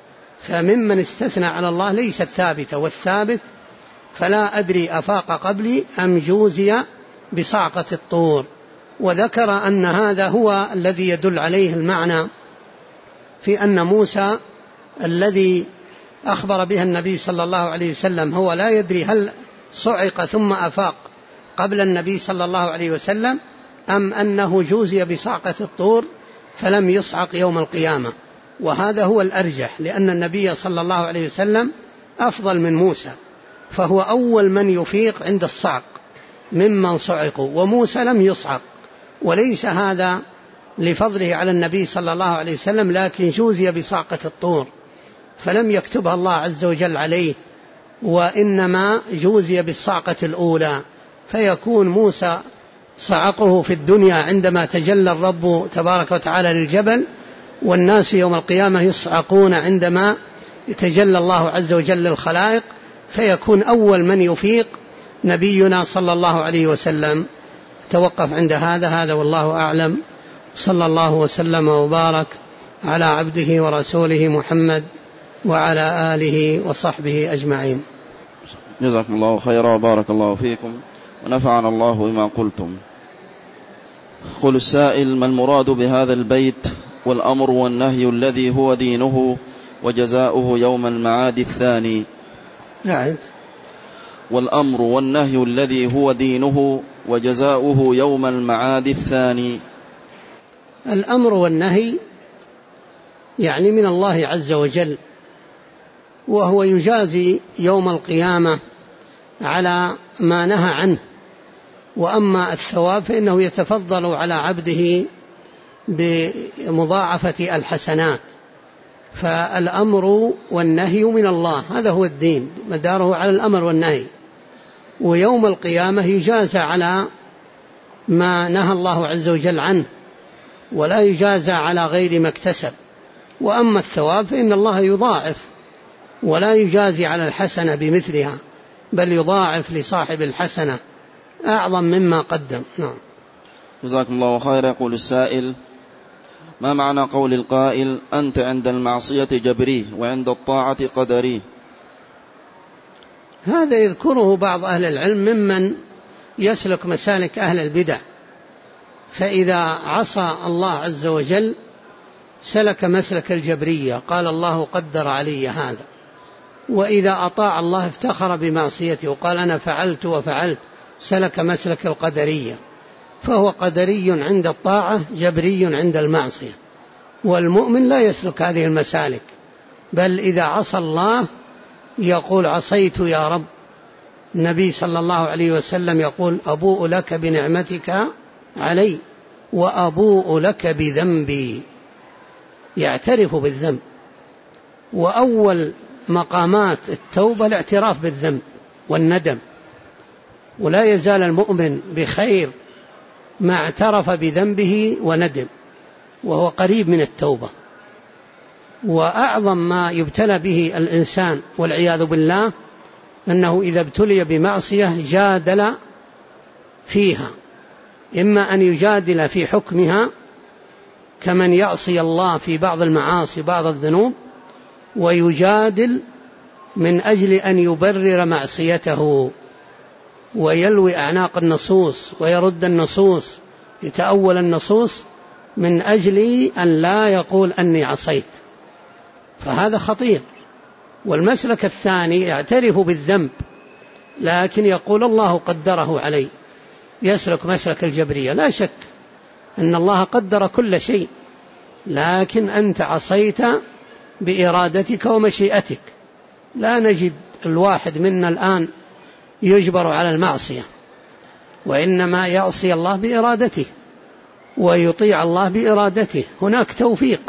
فممن استثنى على الله ليست ثابتة، والثابت فلا أدري أفاق قبلي أم جوزي بصعقة الطور. وذكر أن هذا هو الذي يدل عليه المعنى في أن موسى الذي أخبر بها النبي صلى الله عليه وسلم هو لا يدري هل صعق ثم أفاق قبل النبي صلى الله عليه وسلم أم أنه جوزي بصعقة الطور فلم يصعق يوم القيامة. وهذا هو الأرجح، لأن النبي صلى الله عليه وسلم أفضل من موسى، فهو أول من يفيق عند الصعق ممن صعقوا، وموسى لم يصعق، وليس هذا لفضله على النبي صلى الله عليه وسلم، لكن جوزي بصعقة الطور فلم يكتبها الله عز وجل عليه، وإنما جوزي بالصعقة الأولى، فيكون موسى صعقه في الدنيا عندما تجلى الرب تبارك وتعالى للجبل، والناس يوم القيامة يصعقون عندما يتجلى الله عز وجل للخلائق، فيكون أول من يفيق نبينا صلى الله عليه وسلم. توقف عند هذا والله أعلم. صلى الله وسلم وبارك على عبده ورسوله محمد وعلى آله وصحبه أجمعين. جزاكم الله خيرا وبارك الله فيكم ونفعنا الله بما قلتم. قل السائل: ما المراد بهذا البيت والأمر والنهي الذي هو دينه وجزاؤه يوم المعاد الثاني؟ والأمر والنهي الذي هو دينه وجزاؤه يوم المعاد الثاني. الأمر والنهي يعني من الله عز وجل، وهو يجازي يوم القيامة على ما نهى عنه. وأما الثواب فإنه يتفضل على عبده بمضاعفة الحسنات. فالأمر والنهي من الله، هذا هو الدين، مداره على الأمر والنهي. ويوم القيامة يجازى على ما نهى الله عز وجل عنه، ولا يجازى على غير ما اكتسب. وأما الثواب فإن الله يضاعف، ولا يجازي على الحسنة بمثلها، بل يضاعف لصاحب الحسنة أعظم مما قدم. نعم. جزاكم الله خيرا. يقول السائل: ما معنى قول القائل أنت عند المعصية جبري وعند الطاعة قدري؟ هذا يذكره بعض أهل العلم ممن يسلك مسالك أهل البدع، فإذا عصى الله عز وجل سلك مسلك الجبرية، قال الله قدر علي هذا. وإذا أطاع الله افتخر بمعصيته وقال أنا فعلت وفعلت، سلك مسلك القدرية، فهو قدري عند الطاعة جبري عند المعصية. والمؤمن لا يسلك هذه المسالك، بل إذا عصى الله يقول عصيت يا رب. النبي صلى الله عليه وسلم يقول أبوء لك بنعمتك علي وأبوء لك بذنبي، يعترف بالذنب. وأول مقامات التوبة الاعتراف بالذنب والندم، ولا يزال المؤمن بخير ما اعترف بذنبه وندم، وهو قريب من التوبة. وأعظم ما يبتلى به الإنسان والعياذ بالله أنه إذا ابتلي بمعصية جادل فيها، إما أن يجادل في حكمها كمن يعصي الله في بعض المعاصي بعض الذنوب، ويجادل من أجل أن يبرر معصيته ويلوي أعناق النصوص ويرد النصوص، يتأول النصوص من أجل أن لا يقول أني عصيت، فهذا خطير. والمسلك الثاني يعترف بالذنب لكن يقول الله قدره علي، يسلك مسلك الجبرية. لا شك أن الله قدر كل شيء، لكن أنت عصيت بإرادتك ومشيئتك. لا نجد الواحد منا الآن يجبر على المعصية، وإنما يعصي الله بإرادته ويطيع الله بإرادته. هناك توفيق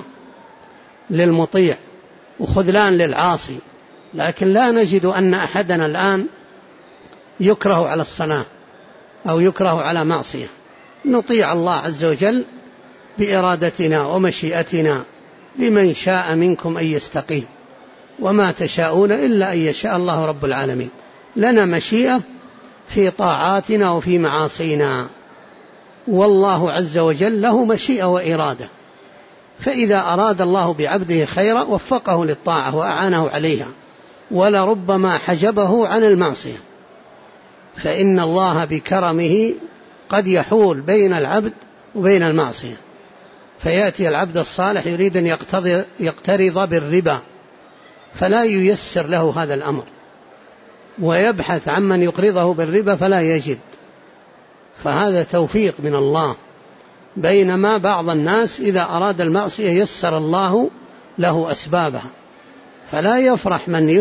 للمطيع وخذلان للعاصي، لكن لا نجد أن أحدنا الآن يكره على الصلاة أو يكره على معصية. نطيع الله عز وجل بإرادتنا ومشيئتنا، لمن شاء منكم أن يستقيم، وما تشاءون إلا أن يشاء الله رب العالمين. لنا مشيئة في طاعاتنا وفي معاصينا، والله عز وجل له مشيئة وإرادة، فإذا أراد الله بعبده خيرا وفقه للطاعة وأعانه عليها، ولربما حجبه عن المعصية، فإن الله بكرمه قد يحول بين العبد وبين المعصية. فيأتي العبد الصالح يريد أن يقترض بالربا فلا ييسر له هذا الأمر، ويبحث عمن يقرضه بالربا فلا يجد، فهذا توفيق من الله. بينما بعض الناس إذا أراد المعصية يسر الله له أسبابها، فلا يفرح من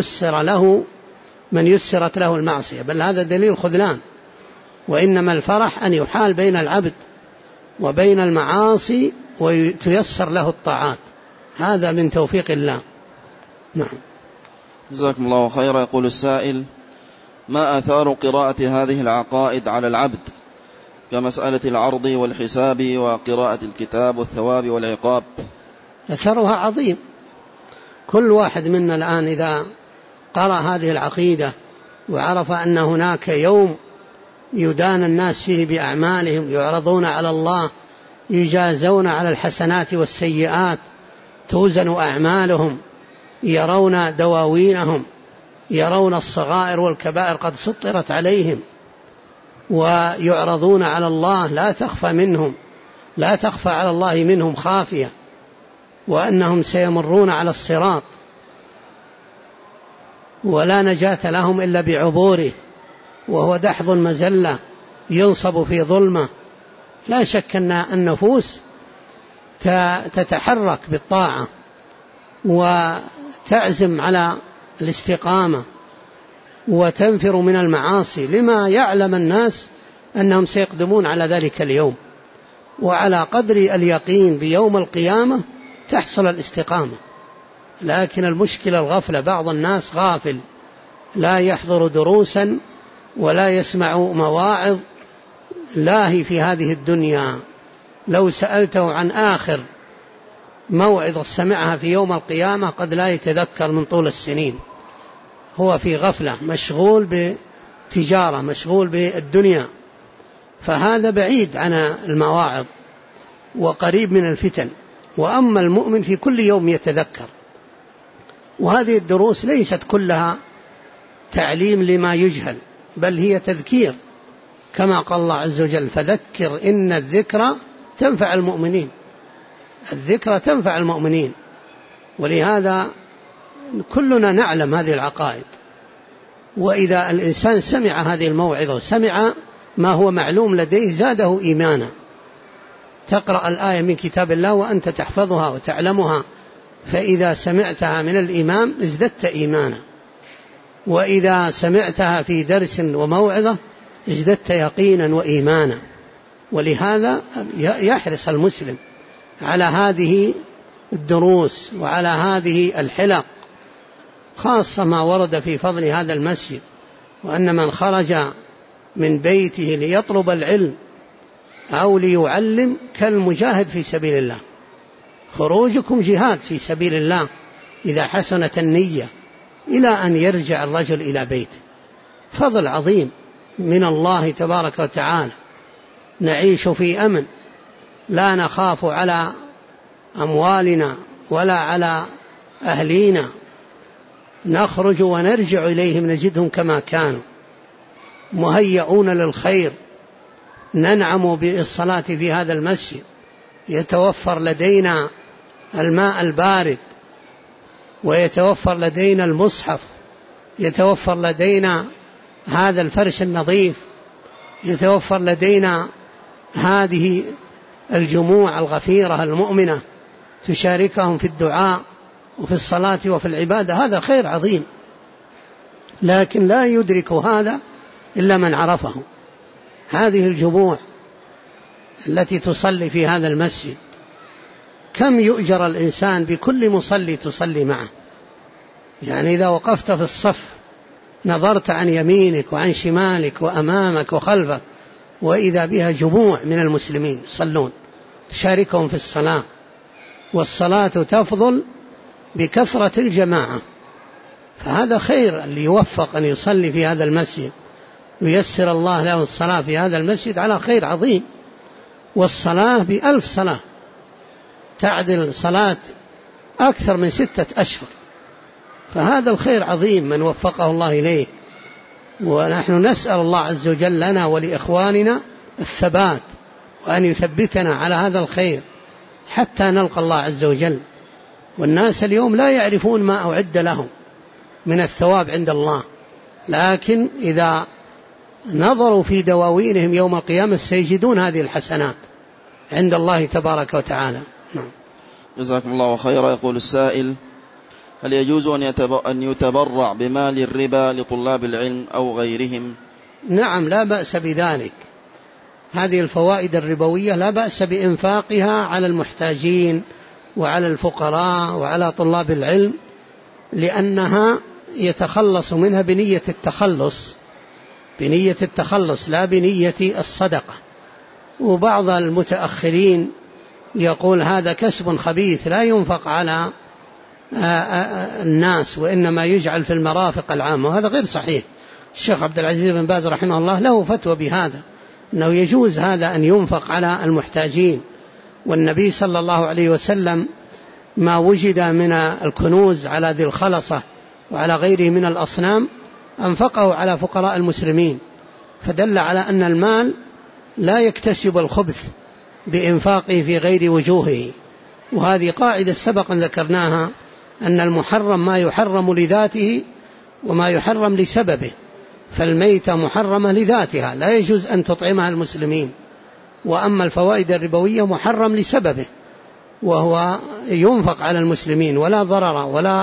يسرت له المعصية، بل هذا دليل خذلان. وإنما الفرح أن يحال بين العبد وبين المعاصي وتيسر له الطاعات، هذا من توفيق الله. نعم. جزاكم الله خيرا. يقول السائل: ما آثار قراءة هذه العقائد على العبد كمسألة العرض والحساب وقراءة الكتاب والثواب والعقاب؟ أثرها عظيم. كل واحد منا الآن إذا قرأ هذه العقيدة وعرف أن هناك يوم يدان الناس فيه بأعمالهم، يعرضون على الله، يجازون على الحسنات والسيئات، توزن أعمالهم، يرون دواوينهم، يرون الصغائر والكبائر قد سطرت عليهم، ويعرضون على الله لا تخفى على الله منهم خافية، وأنهم سيمرون على الصراط ولا نجاة لهم إلا بعبوره، وهو دحض مزلة ينصب في ظلمة. لا شك أن النفوس تتحرك بالطاعة وتعزم على الاستقامة وتنفر من المعاصي، لما يعلم الناس أنهم سيقدمون على ذلك اليوم، وعلى قدر اليقين بيوم القيامة تحصل الاستقامة. لكن المشكلة الغفلة، بعض الناس غافل لا يحضر دروسا ولا يسمع مواعظ، لاهي في هذه الدنيا. لو سألته عن آخر موعظة سمعها في يوم القيامة قد لا يتذكر من طول السنين، هو في غفلة، مشغول بتجارة، مشغول بالدنيا، فهذا بعيد عن المواعظ وقريب من الفتن. وأما المؤمن في كل يوم يتذكر. وهذه الدروس ليست كلها تعليم لما يجهل، بل هي تذكير، كما قال الله عز وجل: فذكر إن الذكرى تنفع المؤمنين. الذكرى تنفع المؤمنين، ولهذا كلنا نعلم هذه العقائد. وإذا الإنسان سمع هذه الموعظة وسمع ما هو معلوم لديه زاده إيمانا. تقرأ الآية من كتاب الله وأنت تحفظها وتعلمها، فإذا سمعتها من الإمام ازددت إيمانا، وإذا سمعتها في درس وموعظة ازددت يقينا وإيمانا. ولهذا يحرص المسلم على هذه الدروس وعلى هذه الحلق، خاصة ما ورد في فضل هذا المسجد، وأن من خرج من بيته ليطلب العلم أو ليعلم كالمجاهد في سبيل الله. خروجكم جهاد في سبيل الله إذا حسنت النية إلى أن يرجع الرجل إلى بيته. فضل عظيم من الله تبارك وتعالى. نعيش في أمن، لا نخاف على أموالنا ولا على أهلينا، نخرج ونرجع إليهم نجدهم كما كانوا مهيئون للخير. ننعم بالصلاة في هذا المسجد، يتوفر لدينا الماء البارد، ويتوفر لدينا المصحف، يتوفر لدينا هذا الفرش النظيف، يتوفر لدينا هذه الجموع الغفيرة المؤمنة تشاركهم في الدعاء وفي الصلاة وفي العبادة. هذا خير عظيم، لكن لا يدرك هذا إلا من عرفه. هذه الجموع التي تصلي في هذا المسجد، كم يؤجر الإنسان بكل مصلي تصلي معه؟ يعني إذا وقفت في الصف نظرت عن يمينك وعن شمالك وأمامك وخلفك، وإذا بها جموع من المسلمين يصلون تشاركهم في الصلاة. والصلاة تفضل بكثرة الجماعة، فهذا خير. اللي يوفق أن يصلي في هذا المسجد ويسر الله له الصلاة في هذا المسجد على خير عظيم. والصلاة ب1000 صلاة تعدل صلاة أكثر من 6 أشهر، فهذا الخير عظيم من وفقه الله إليه. ونحن نسأل الله عز وجل لنا ولإخواننا الثبات، وأن يثبتنا على هذا الخير حتى نلقى الله عز وجل. والناس اليوم لا يعرفون ما أعد لهم من الثواب عند الله، لكن إذا نظروا في دواوينهم يوم القيامة سيجدون هذه الحسنات عند الله تبارك وتعالى. جزاكم الله خيرا. يقول السائل: هل يجوز أن يتبرع بمال الربا لطلاب العلم أو غيرهم؟ نعم، لا بأس بذلك. هذه الفوائد الربوية لا بأس بإنفاقها على المحتاجين وعلى الفقراء وعلى طلاب العلم، لأنها يتخلص منها بنية التخلص لا بنية الصدقة. وبعض المتأخرين يقول هذا كسب خبيث لا ينفق على الناس، وإنما يجعل في المرافق العامة، وهذا غير صحيح. الشيخ عبد العزيز بن باز رحمه الله له فتوى بهذا، أنه يجوز هذا أن ينفق على المحتاجين. والنبي صلى الله عليه وسلم ما وجد من الكنوز على ذي الخلصة وعلى غيره من الأصنام أنفقه على فقراء المسلمين، فدل على أن المال لا يكتسب الخبث بإنفاقه في غير وجوهه. وهذه قاعدة سبق أن ذكرناها، أن المحرم ما يحرم لذاته وما يحرم لسببه. فالميتة محرمة لذاتها لا يجوز أن تطعمها المسلمين، وأما الفوائد الربوية محرم لسببه، وهو ينفق على المسلمين ولا ضرر ولا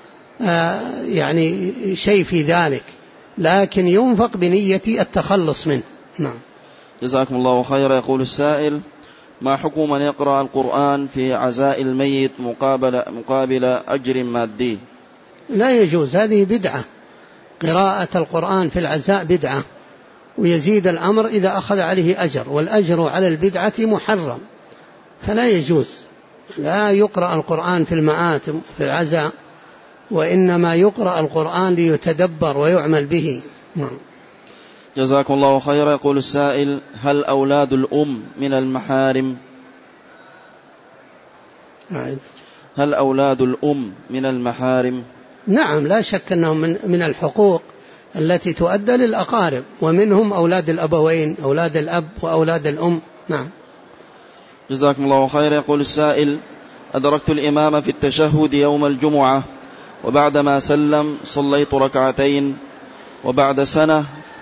يعني شيء في ذلك، لكن ينفق بنية التخلص منه. نعم. جزاكم الله خيرا. يقول السائل: ما حكم من يقرأ القرآن في عزاء الميت مقابل أجر مادي؟ لا يجوز، هذه بدعة. قراءة القرآن في العزاء بدعة، ويزيد الأمر إذا أخذ عليه أجر، والأجر على البدعة محرم، فلا يجوز. لا يقرأ القرآن في المآتم في العزاء، وإنما يقرأ القرآن ليتدبر ويعمل به. جزاكم الله خيرا. يقول السائل: هل أولاد الأم من المحارم؟ هل أولاد الأم من المحارم؟ نعم، لا شك أنهم من الحقوق التي تؤدى للأقارب، ومنهم أولاد الأبوين، أولاد الأب وأولاد الأم. نعم. جزاكم الله خير. يقول السائل: أدركت الإمام في التشهد يوم الجمعة، وبعدما سلم صليت ركعتين، وبعد سنة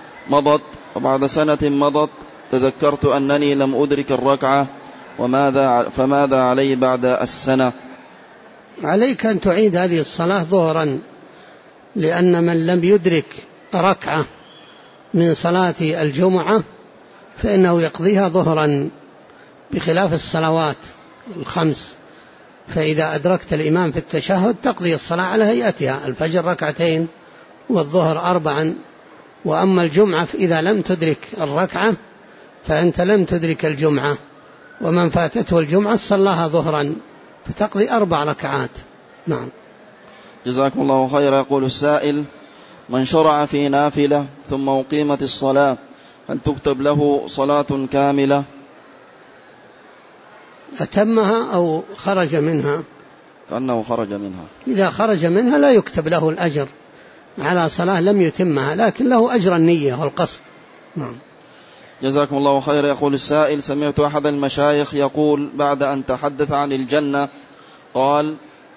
مضت تذكرت أنني لم أدرك الركعة، فماذا علي بعد السنة؟ عليك أن تعيد هذه الصلاة ظهرا، لأن من لم يدرك ركعة من صلاة الجمعة فإنه يقضيها ظهرا، بخلاف الصلوات الخمس. فإذا أدركت الإمام في التشهد تقضي الصلاة على هيئتها، الفجر ركعتين والظهر 4. وأما الجمعة فإذا لم تدرك الركعة فأنت لم تدرك الجمعة، ومن فاتته الجمعة صلاها ظهرا فتقضي 4 ركعات. نعم. جزاكم الله خير. يقول السائل: من شرع في نافلة ثم أقيمت الصلاة هل تكتب له صلاة كاملة؟ أتمها أو خرج منها؟ كأنه خرج منها. إذا خرج منها لا يكتب له الأجر على صلاة لم يتمها، لكن له أجر النية والقصد. نعم. جزاكم الله خير. يقول السائل: سمعت أحد المشايخ يقول بعد أن تحدث عن الجنة قال: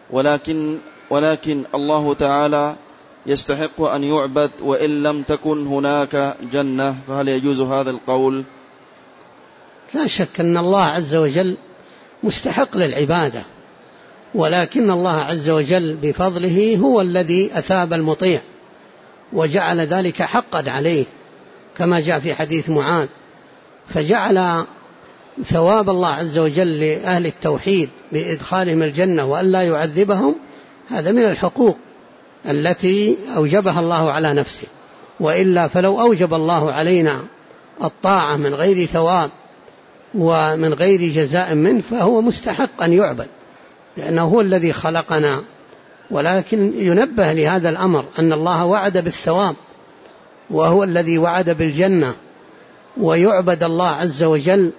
ولكن الله تعالى يستحق أن يعبد وإن لم تكن هناك جنة، فهل يجوز هذا القول؟ لا شك أن الله عز وجل مستحق للعبادة، ولكن الله عز وجل بفضله هو الذي أثاب المطيع وجعل ذلك حقا عليه، كما جاء في حديث معاذ، فجعل ثواب الله عز وجل لأهل التوحيد بإدخالهم الجنة وأن لا يعذبهم. هذا من الحقوق التي أوجبها الله على نفسه، وإلا فلو أوجب الله علينا الطاعة من غير ثواب ومن غير جزاء منه فهو مستحق أن يعبد، لأنه هو الذي خلقنا. ولكن ينبه لهذا الأمر أن الله وعد بالثواب، وهو الذي وعد بالجنة، ويعبد الله عز وجل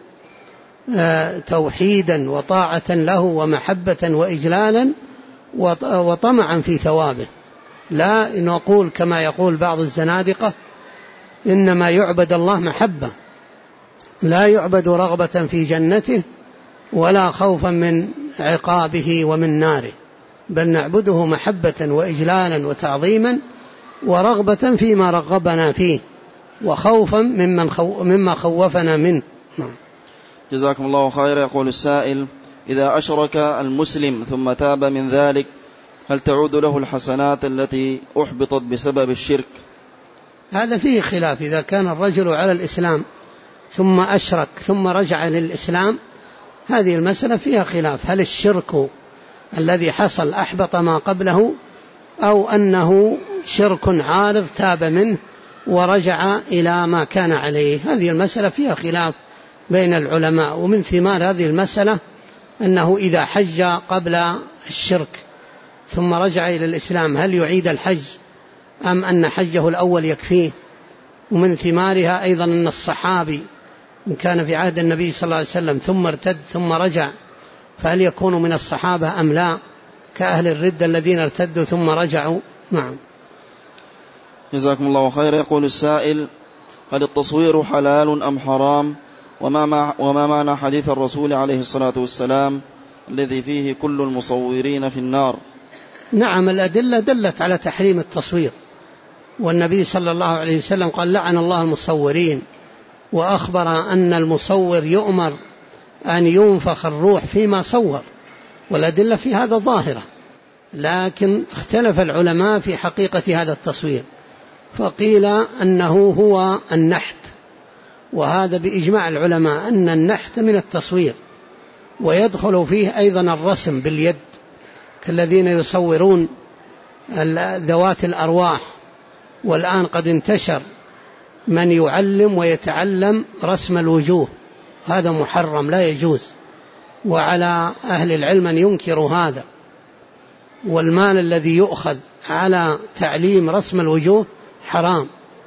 توحيدا وطاعة له ومحبة وإجلالا وطمعا في ثوابه، لا نقول كما يقول بعض الزنادقة إنما يعبد الله محبة، لا يعبد رغبة في جنته ولا خوفا من عقابه ومن ناره، بل نعبده محبة وإجلالا وتعظيما ورغبة فيما رغبنا فيه وخوفا مما خوفنا منه. جزاكم الله خير. يقول السائل: إذا أشرك المسلم ثم تاب من ذلك هل تعود له الحسنات التي أحبطت بسبب الشرك؟ هذا فيه خلاف. إذا كان الرجل على الإسلام ثم أشرك ثم رجع للإسلام هذه المسألة فيها خلاف، هل الشرك الذي حصل أحبط ما قبله أو أنه شرك عارض تاب منه ورجع إلى ما كان عليه. هذه المسألة فيها خلاف بين العلماء، ومن ثمار هذه المسألة أنه إذا حج قبل الشرك ثم رجع إلى الإسلام هل يعيد الحج أم أن حجه الأول يكفيه. ومن ثمارها أيضا أن الصحابي إن كان في عهد النبي صلى الله عليه وسلم ثم ارتد ثم رجع فهل يكون من الصحابة أم لا، كأهل الردة الذين ارتدوا ثم رجعوا. نعم. جزاكم الله خير. يقول السائل: هل التصوير حلال أم حرام؟ وما معنى حديث الرسول عليه الصلاة والسلام الذي فيه كل المصورين في النار؟ نعم، الأدلة دلت على تحريم التصوير، والنبي صلى الله عليه وسلم قال: لعن الله المصورين، وأخبر أن المصور يؤمر أن ينفخ الروح فيما صور، والأدلة في هذا ظاهرة. لكن اختلف العلماء في حقيقة هذا التصوير، فقيل أنه هو النحت، وهذا بإجماع العلماء أن النحت من التصوير، ويدخل فيه أيضا الرسم باليد كالذين يصورون ذوات الأرواح. والآن قد انتشر من يعلم ويتعلم رسم الوجوه، هذا محرم لا يجوز، وعلى أهل العلم أن ينكروا هذا. والمال الذي يؤخذ على تعليم رسم الوجوه حرام،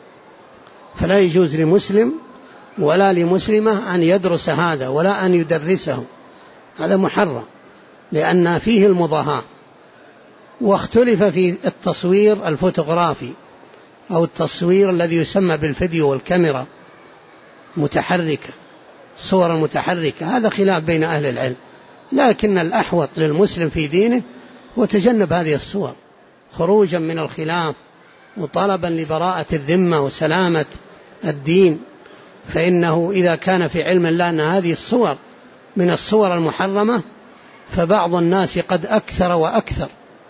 فلا يجوز لمسلم ولا لمسلمة أن يدرس هذا ولا أن يدرسه، هذا محرم. لأن فيه المضاهاة. واختلف في التصوير الفوتوغرافي أو التصوير الذي يسمى بالفيديو والكاميرا متحركة، صور متحركة، هذا خلاف بين أهل العلم، لكن الأحوط للمسلم في دينه هو تجنب هذه الصور خروجا من الخلاف وطلبا لبراءة الذمة وسلامة الدين. فإنه إذا كان في علم الله أن هذه الصور من الصور المحرمة، فبعض الناس قد أكثر وأكثر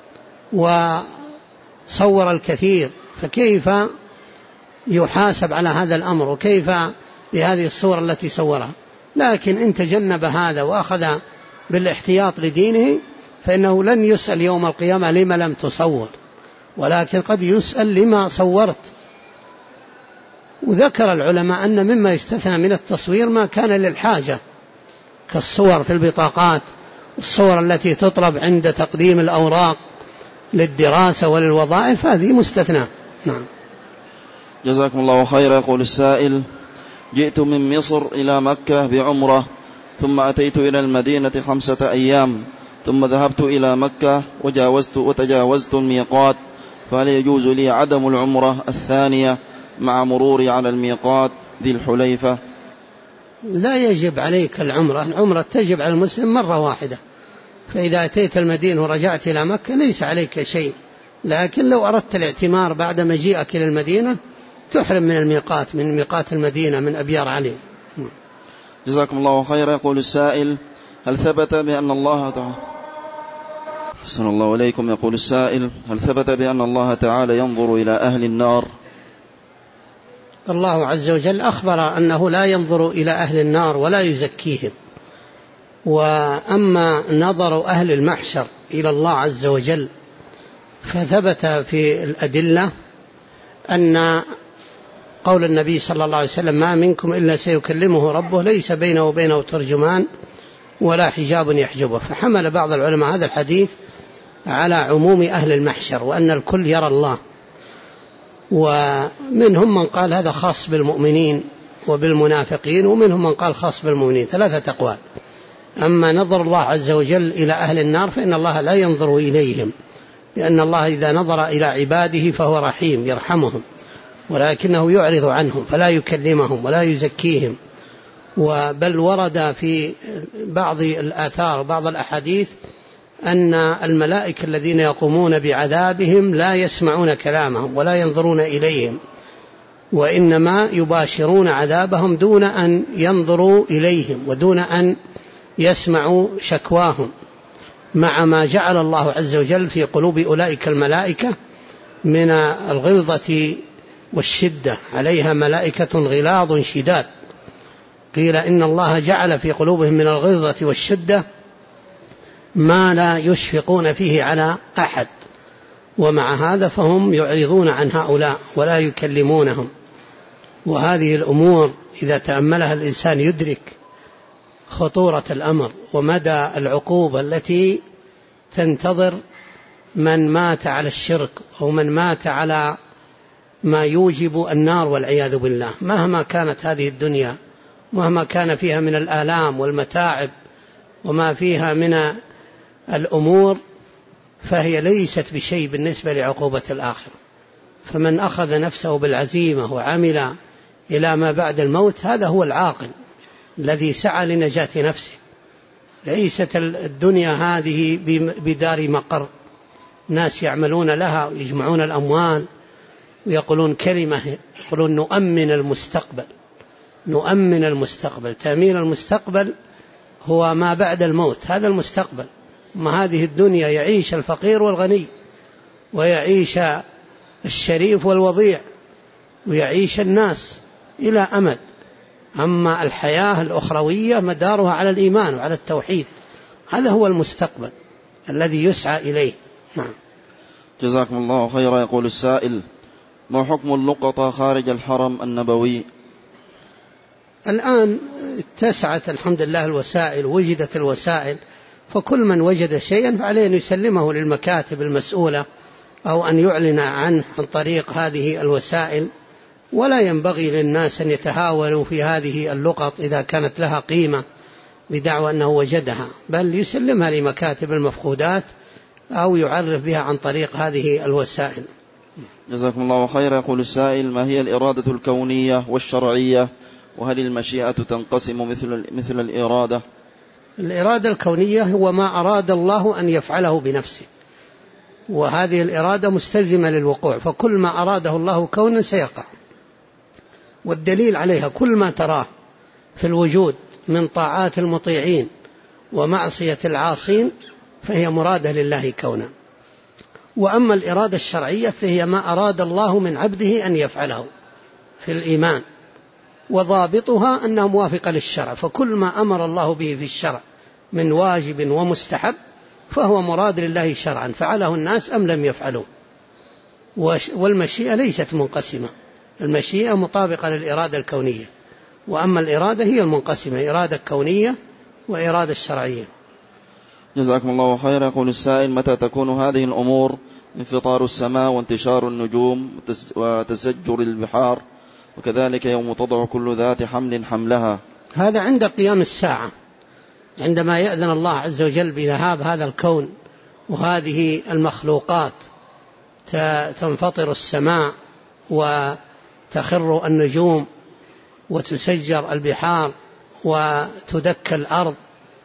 وصور الكثير، فكيف يحاسب على هذا الأمر؟ وكيف بهذه الصور التي صورها؟ لكن إن تجنب هذا وأخذ بالاحتياط لدينه فإنه لن يسأل يوم القيامة لما لم تصور، ولكن قد يسأل لما صورت. وذكر العلماء أن مما يستثنى من التصوير ما كان للحاجة كالصور في البطاقات، الصور التي تطلب عند تقديم الأوراق للدراسة وللوظائف، هذه مستثنى. نعم. جزاكم الله خيرا. يقول السائل: جئت من مصر إلى مكة بعمرة، ثم أتيت إلى المدينة 5 أيام، ثم ذهبت إلى مكة وتجاوزت الميقات، فهل يجوز لي عدم العمرة الثانية مع مروري على الميقات ذي الحليفة؟ لا يجب عليك العمرة تجب على المسلم مرة واحدة، فإذا أتيت المدينة ورجعت إلى مكة ليس عليك شيء، لكن لو أردت الاعتمار بعد مجيئك إلى المدينة تحرم من الميقات، من ميقات المدينة من أبيار علي. جزاكم الله خيرا. يقول السائل: هل ثبت بأن الله تعالى أحسن الله إليكم. يقول السائل: هل ثبت بأن الله تعالى ينظر إلى أهل النار؟ الله عز وجل أخبر أنه لا ينظر إلى أهل النار ولا يزكيهم. وأما نظر أهل المحشر إلى الله عز وجل فثبت في الأدلة أن قول النبي صلى الله عليه وسلم: ما منكم إلا سيكلمه ربه ليس بينه وبينه ترجمان ولا حجاب يحجبه. فحمل بعض العلماء هذا الحديث على عموم أهل المحشر وأن الكل يرى الله، ومنهم من قال هذا خاص بالمؤمنين وبالمنافقين، ومنهم من قال خاص بالمؤمنين، 3 أقوال. أما نظر الله عز وجل إلى أهل النار فإن الله لا ينظر إليهم، لأن الله إذا نظر إلى عباده فهو رحيم يرحمهم، ولكنه يعرض عنهم فلا يكلمهم ولا يزكيهم. بل ورد في بعض الآثار بعض الأحاديث أن الملائكة الذين يقومون بعذابهم لا يسمعون كلامهم ولا ينظرون إليهم، وإنما يباشرون عذابهم دون أن ينظروا إليهم ودون أن يسمعوا شكواهم، مع ما جعل الله عز وجل في قلوب أولئك الملائكة من الغلظة والشدة، عليها ملائكة غلاظ شداد. قيل إن الله جعل في قلوبهم من الغلظة والشدة ما لا يشفقون فيه على أحد، ومع هذا فهم يعرضون عن هؤلاء ولا يكلمونهم. وهذه الأمور إذا تأملها الإنسان يدرك خطورة الأمر ومدى العقوبة التي تنتظر من مات على الشرك أو من مات على ما يوجب النار والعياذ بالله. مهما كانت هذه الدنيا، مهما كان فيها من الآلام والمتاعب وما فيها من الأمور، فهي ليست بشيء بالنسبة لعقوبة الآخرة. فمن أخذ نفسه بالعزيمة وعمل إلى ما بعد الموت هذا هو العاقل الذي سعى لنجاة نفسه. ليست الدنيا هذه بدار مقر، ناس يعملون لها ويجمعون الأموال ويقولون كلمة، يقولون نؤمن المستقبل. نؤمن المستقبل، تأمين المستقبل هو ما بعد الموت، هذا المستقبل. ما هذه الدنيا يعيش الفقير والغني، ويعيش الشريف والوضيع، ويعيش الناس إلى أمد. أما الحياة الأخروية مدارها على الإيمان وعلى التوحيد، هذا هو المستقبل الذي يسعى إليه. نعم. جزاكم الله خيرا. يقول السائل: ما حكم اللقطة خارج الحرم النبوي؟ الآن اتسعت الحمد لله الوسائل، وجدت الوسائل، فكل من وجد شيئا فعليه أن يسلمه للمكاتب المسؤولة أو أن يعلن عنه عن طريق هذه الوسائل. ولا ينبغي للناس أن يتهاونوا في هذه اللقط إذا كانت لها قيمة بدعوى أنه وجدها، بل يسلمها لمكاتب المفقودات أو يعرف بها عن طريق هذه الوسائل. جزاكم الله خيرا. يقول السائل: ما هي الإرادة الكونية والشرعية؟ وهل المشيئة تنقسم مثل الإرادة؟ الإرادة الكونية هو ما أراد الله أن يفعله بنفسه، وهذه الإرادة مستلزمة للوقوع، فكل ما أراده الله كونا سيقع، والدليل عليها كل ما تراه في الوجود من طاعات المطيعين ومعصية العاصين فهي مرادة لله كونا. وأما الإرادة الشرعية فهي ما أراد الله من عبده أن يفعله في الإيمان، وضابطها أنها موافقة للشرع، فكل ما أمر الله به في الشرع من واجب ومستحب فهو مراد لله شرعا، فعله الناس أم لم يفعلوا. والمشيئة ليست منقسمة، المشيئة مطابقة للإرادة الكونية، وأما الإرادة هي المنقسمة، إرادة كونية وإرادة شرعية. جزاكم الله خيرا. يقول السائل: متى تكون هذه الأمور؟ انفطار السماء وانتشار النجوم وتسجر البحار، وكذلك يوم تضع كل ذات حمل حملها. هذا عند قيام الساعة، عندما يأذن الله عز وجل بذهاب هذا الكون وهذه المخلوقات، تنفطر السماء وتخر النجوم وتسجر البحار وتدك الأرض،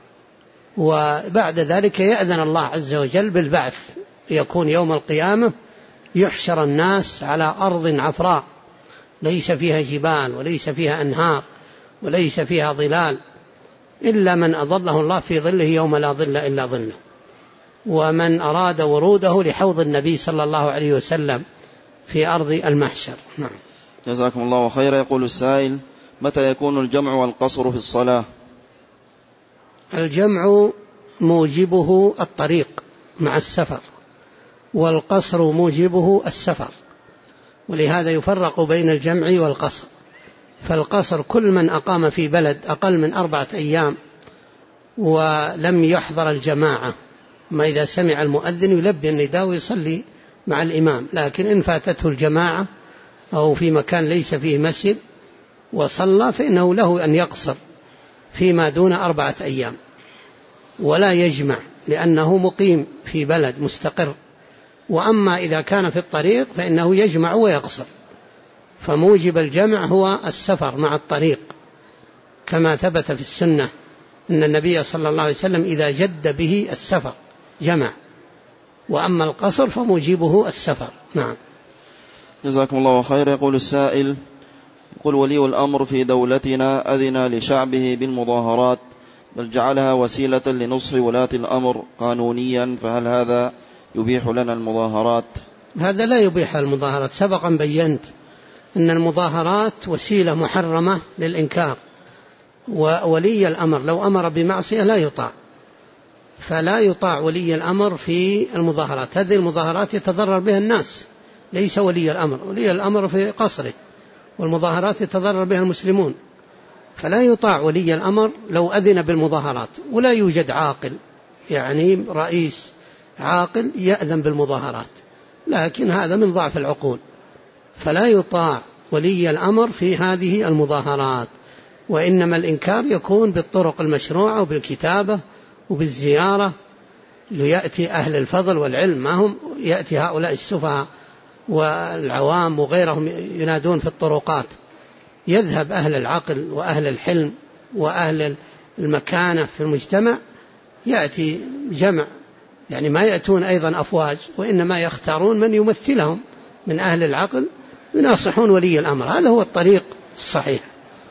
وبعد ذلك يأذن الله عز وجل بالبعث، يكون يوم القيامة يحشر الناس على أرض عفراء ليس فيها جبال وليس فيها أنهار وليس فيها ظلال إلا من أظله الله في ظله يوم لا ظل إلا ظله، ومن أراد وروده لحوض النبي صلى الله عليه وسلم في أرض المحشر. نعم. جزاكم الله خيرا. يقول السائل: متى يكون الجمع والقصر في الصلاة؟ الجمع موجبه الطريق مع السفر، والقصر موجبه السفر، ولهذا يفرق بين الجمع والقصر. فالقصر كل من أقام في بلد أقل من 4 أيام ولم يحضر الجماعة، ما إذا سمع المؤذن يلبي النداء ويصلي مع الإمام، لكن إن فاتته الجماعة أو في مكان ليس فيه مسجد وصلى فإنه له أن يقصر فيما دون 4 أيام ولا يجمع، لأنه مقيم في بلد مستقر. وأما إذا كان في الطريق فإنه يجمع ويقصر، فموجب الجمع هو السفر مع الطريق، كما ثبت في السنة أن النبي صلى الله عليه وسلم إذا جد به السفر جمع، وأما القصر فموجبه السفر. نعم. جزاكم الله خير. يقول السائل: يقول: ولي الأمر في دولتنا أذن لشعبه بالمظاهرات، بل جعلها وسيلة لنصح ولاة الأمر قانونيا، فهل هذا يبيح لنا المظاهرات؟ هذا لا يبيح المظاهرات، سبقا بينت أن المظاهرات وسيلة محرمة للإنكار، وولي الأمر لو أمر بمعصية لا يطاع، فلا يطاع ولي الأمر في المظاهرات. هذه المظاهرات يتضرر بها الناس، ليس ولي الأمر، ولي الأمر في قصره، والمظاهرات يتضرر بها المسلمون، فلا يطاع ولي الأمر لو أذن بالمظاهرات. ولا يوجد عاقل، يعني رئيس عاقل يأذن بالمظاهرات، لكن هذا من ضعف العقول، فلا يطاع ولي الأمر في هذه المظاهرات. وإنما الإنكار يكون بالطرق المشروعة وبالكتابة وبالزيارة، ليأتي أهل الفضل والعلم، ما هم يأتي هؤلاء السفهاء والعوام وغيرهم ينادون في الطرقات. يذهب أهل العقل وأهل الحلم وأهل المكانة في المجتمع، يأتي جمع، يعني ما يأتون أيضا أفواج، وإنما يختارون من يمثلهم من أهل العقل يناصحون ولي الأمر، هذا هو الطريق الصحيح.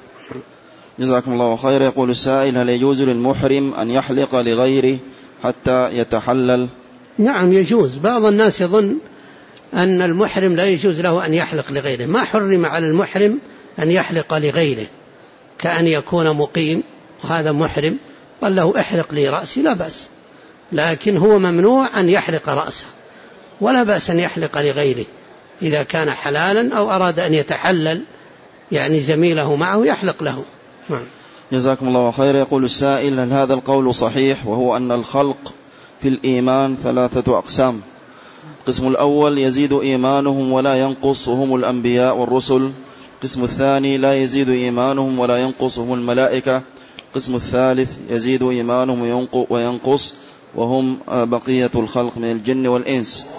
جزاكم الله خير. يقول السائل: هل يجوز للمحرم أن يحلق لغيره حتى يتحلل؟ نعم يجوز. بعض الناس يظن أن المحرم لا يجوز له أن يحلق لغيره، ما حرم على المحرم أن يحلق لغيره، كأن يكون مقيم وهذا محرم قال له احلق لي رأسي، لا بأس، لكن هو ممنوع أن يحلق رأسه، ولا بأس أن يحلق لغيره إذا كان حلالا أو أراد أن يتحلل، يعني زميله معه يحلق له. جزاكم الله خير. يقول السائل: هل هذا القول صحيح، وهو أن الخلق في الإيمان 3 أقسام؟ القسم الأول يزيد إيمانهم ولا ينقص، وهم الأنبياء والرسل. القسم الثاني لا يزيد إيمانهم ولا ينقص، هم الملائكة. القسم الثالث يزيد إيمانهم وينقص، وهم بقية الخلق من الجن والإنس.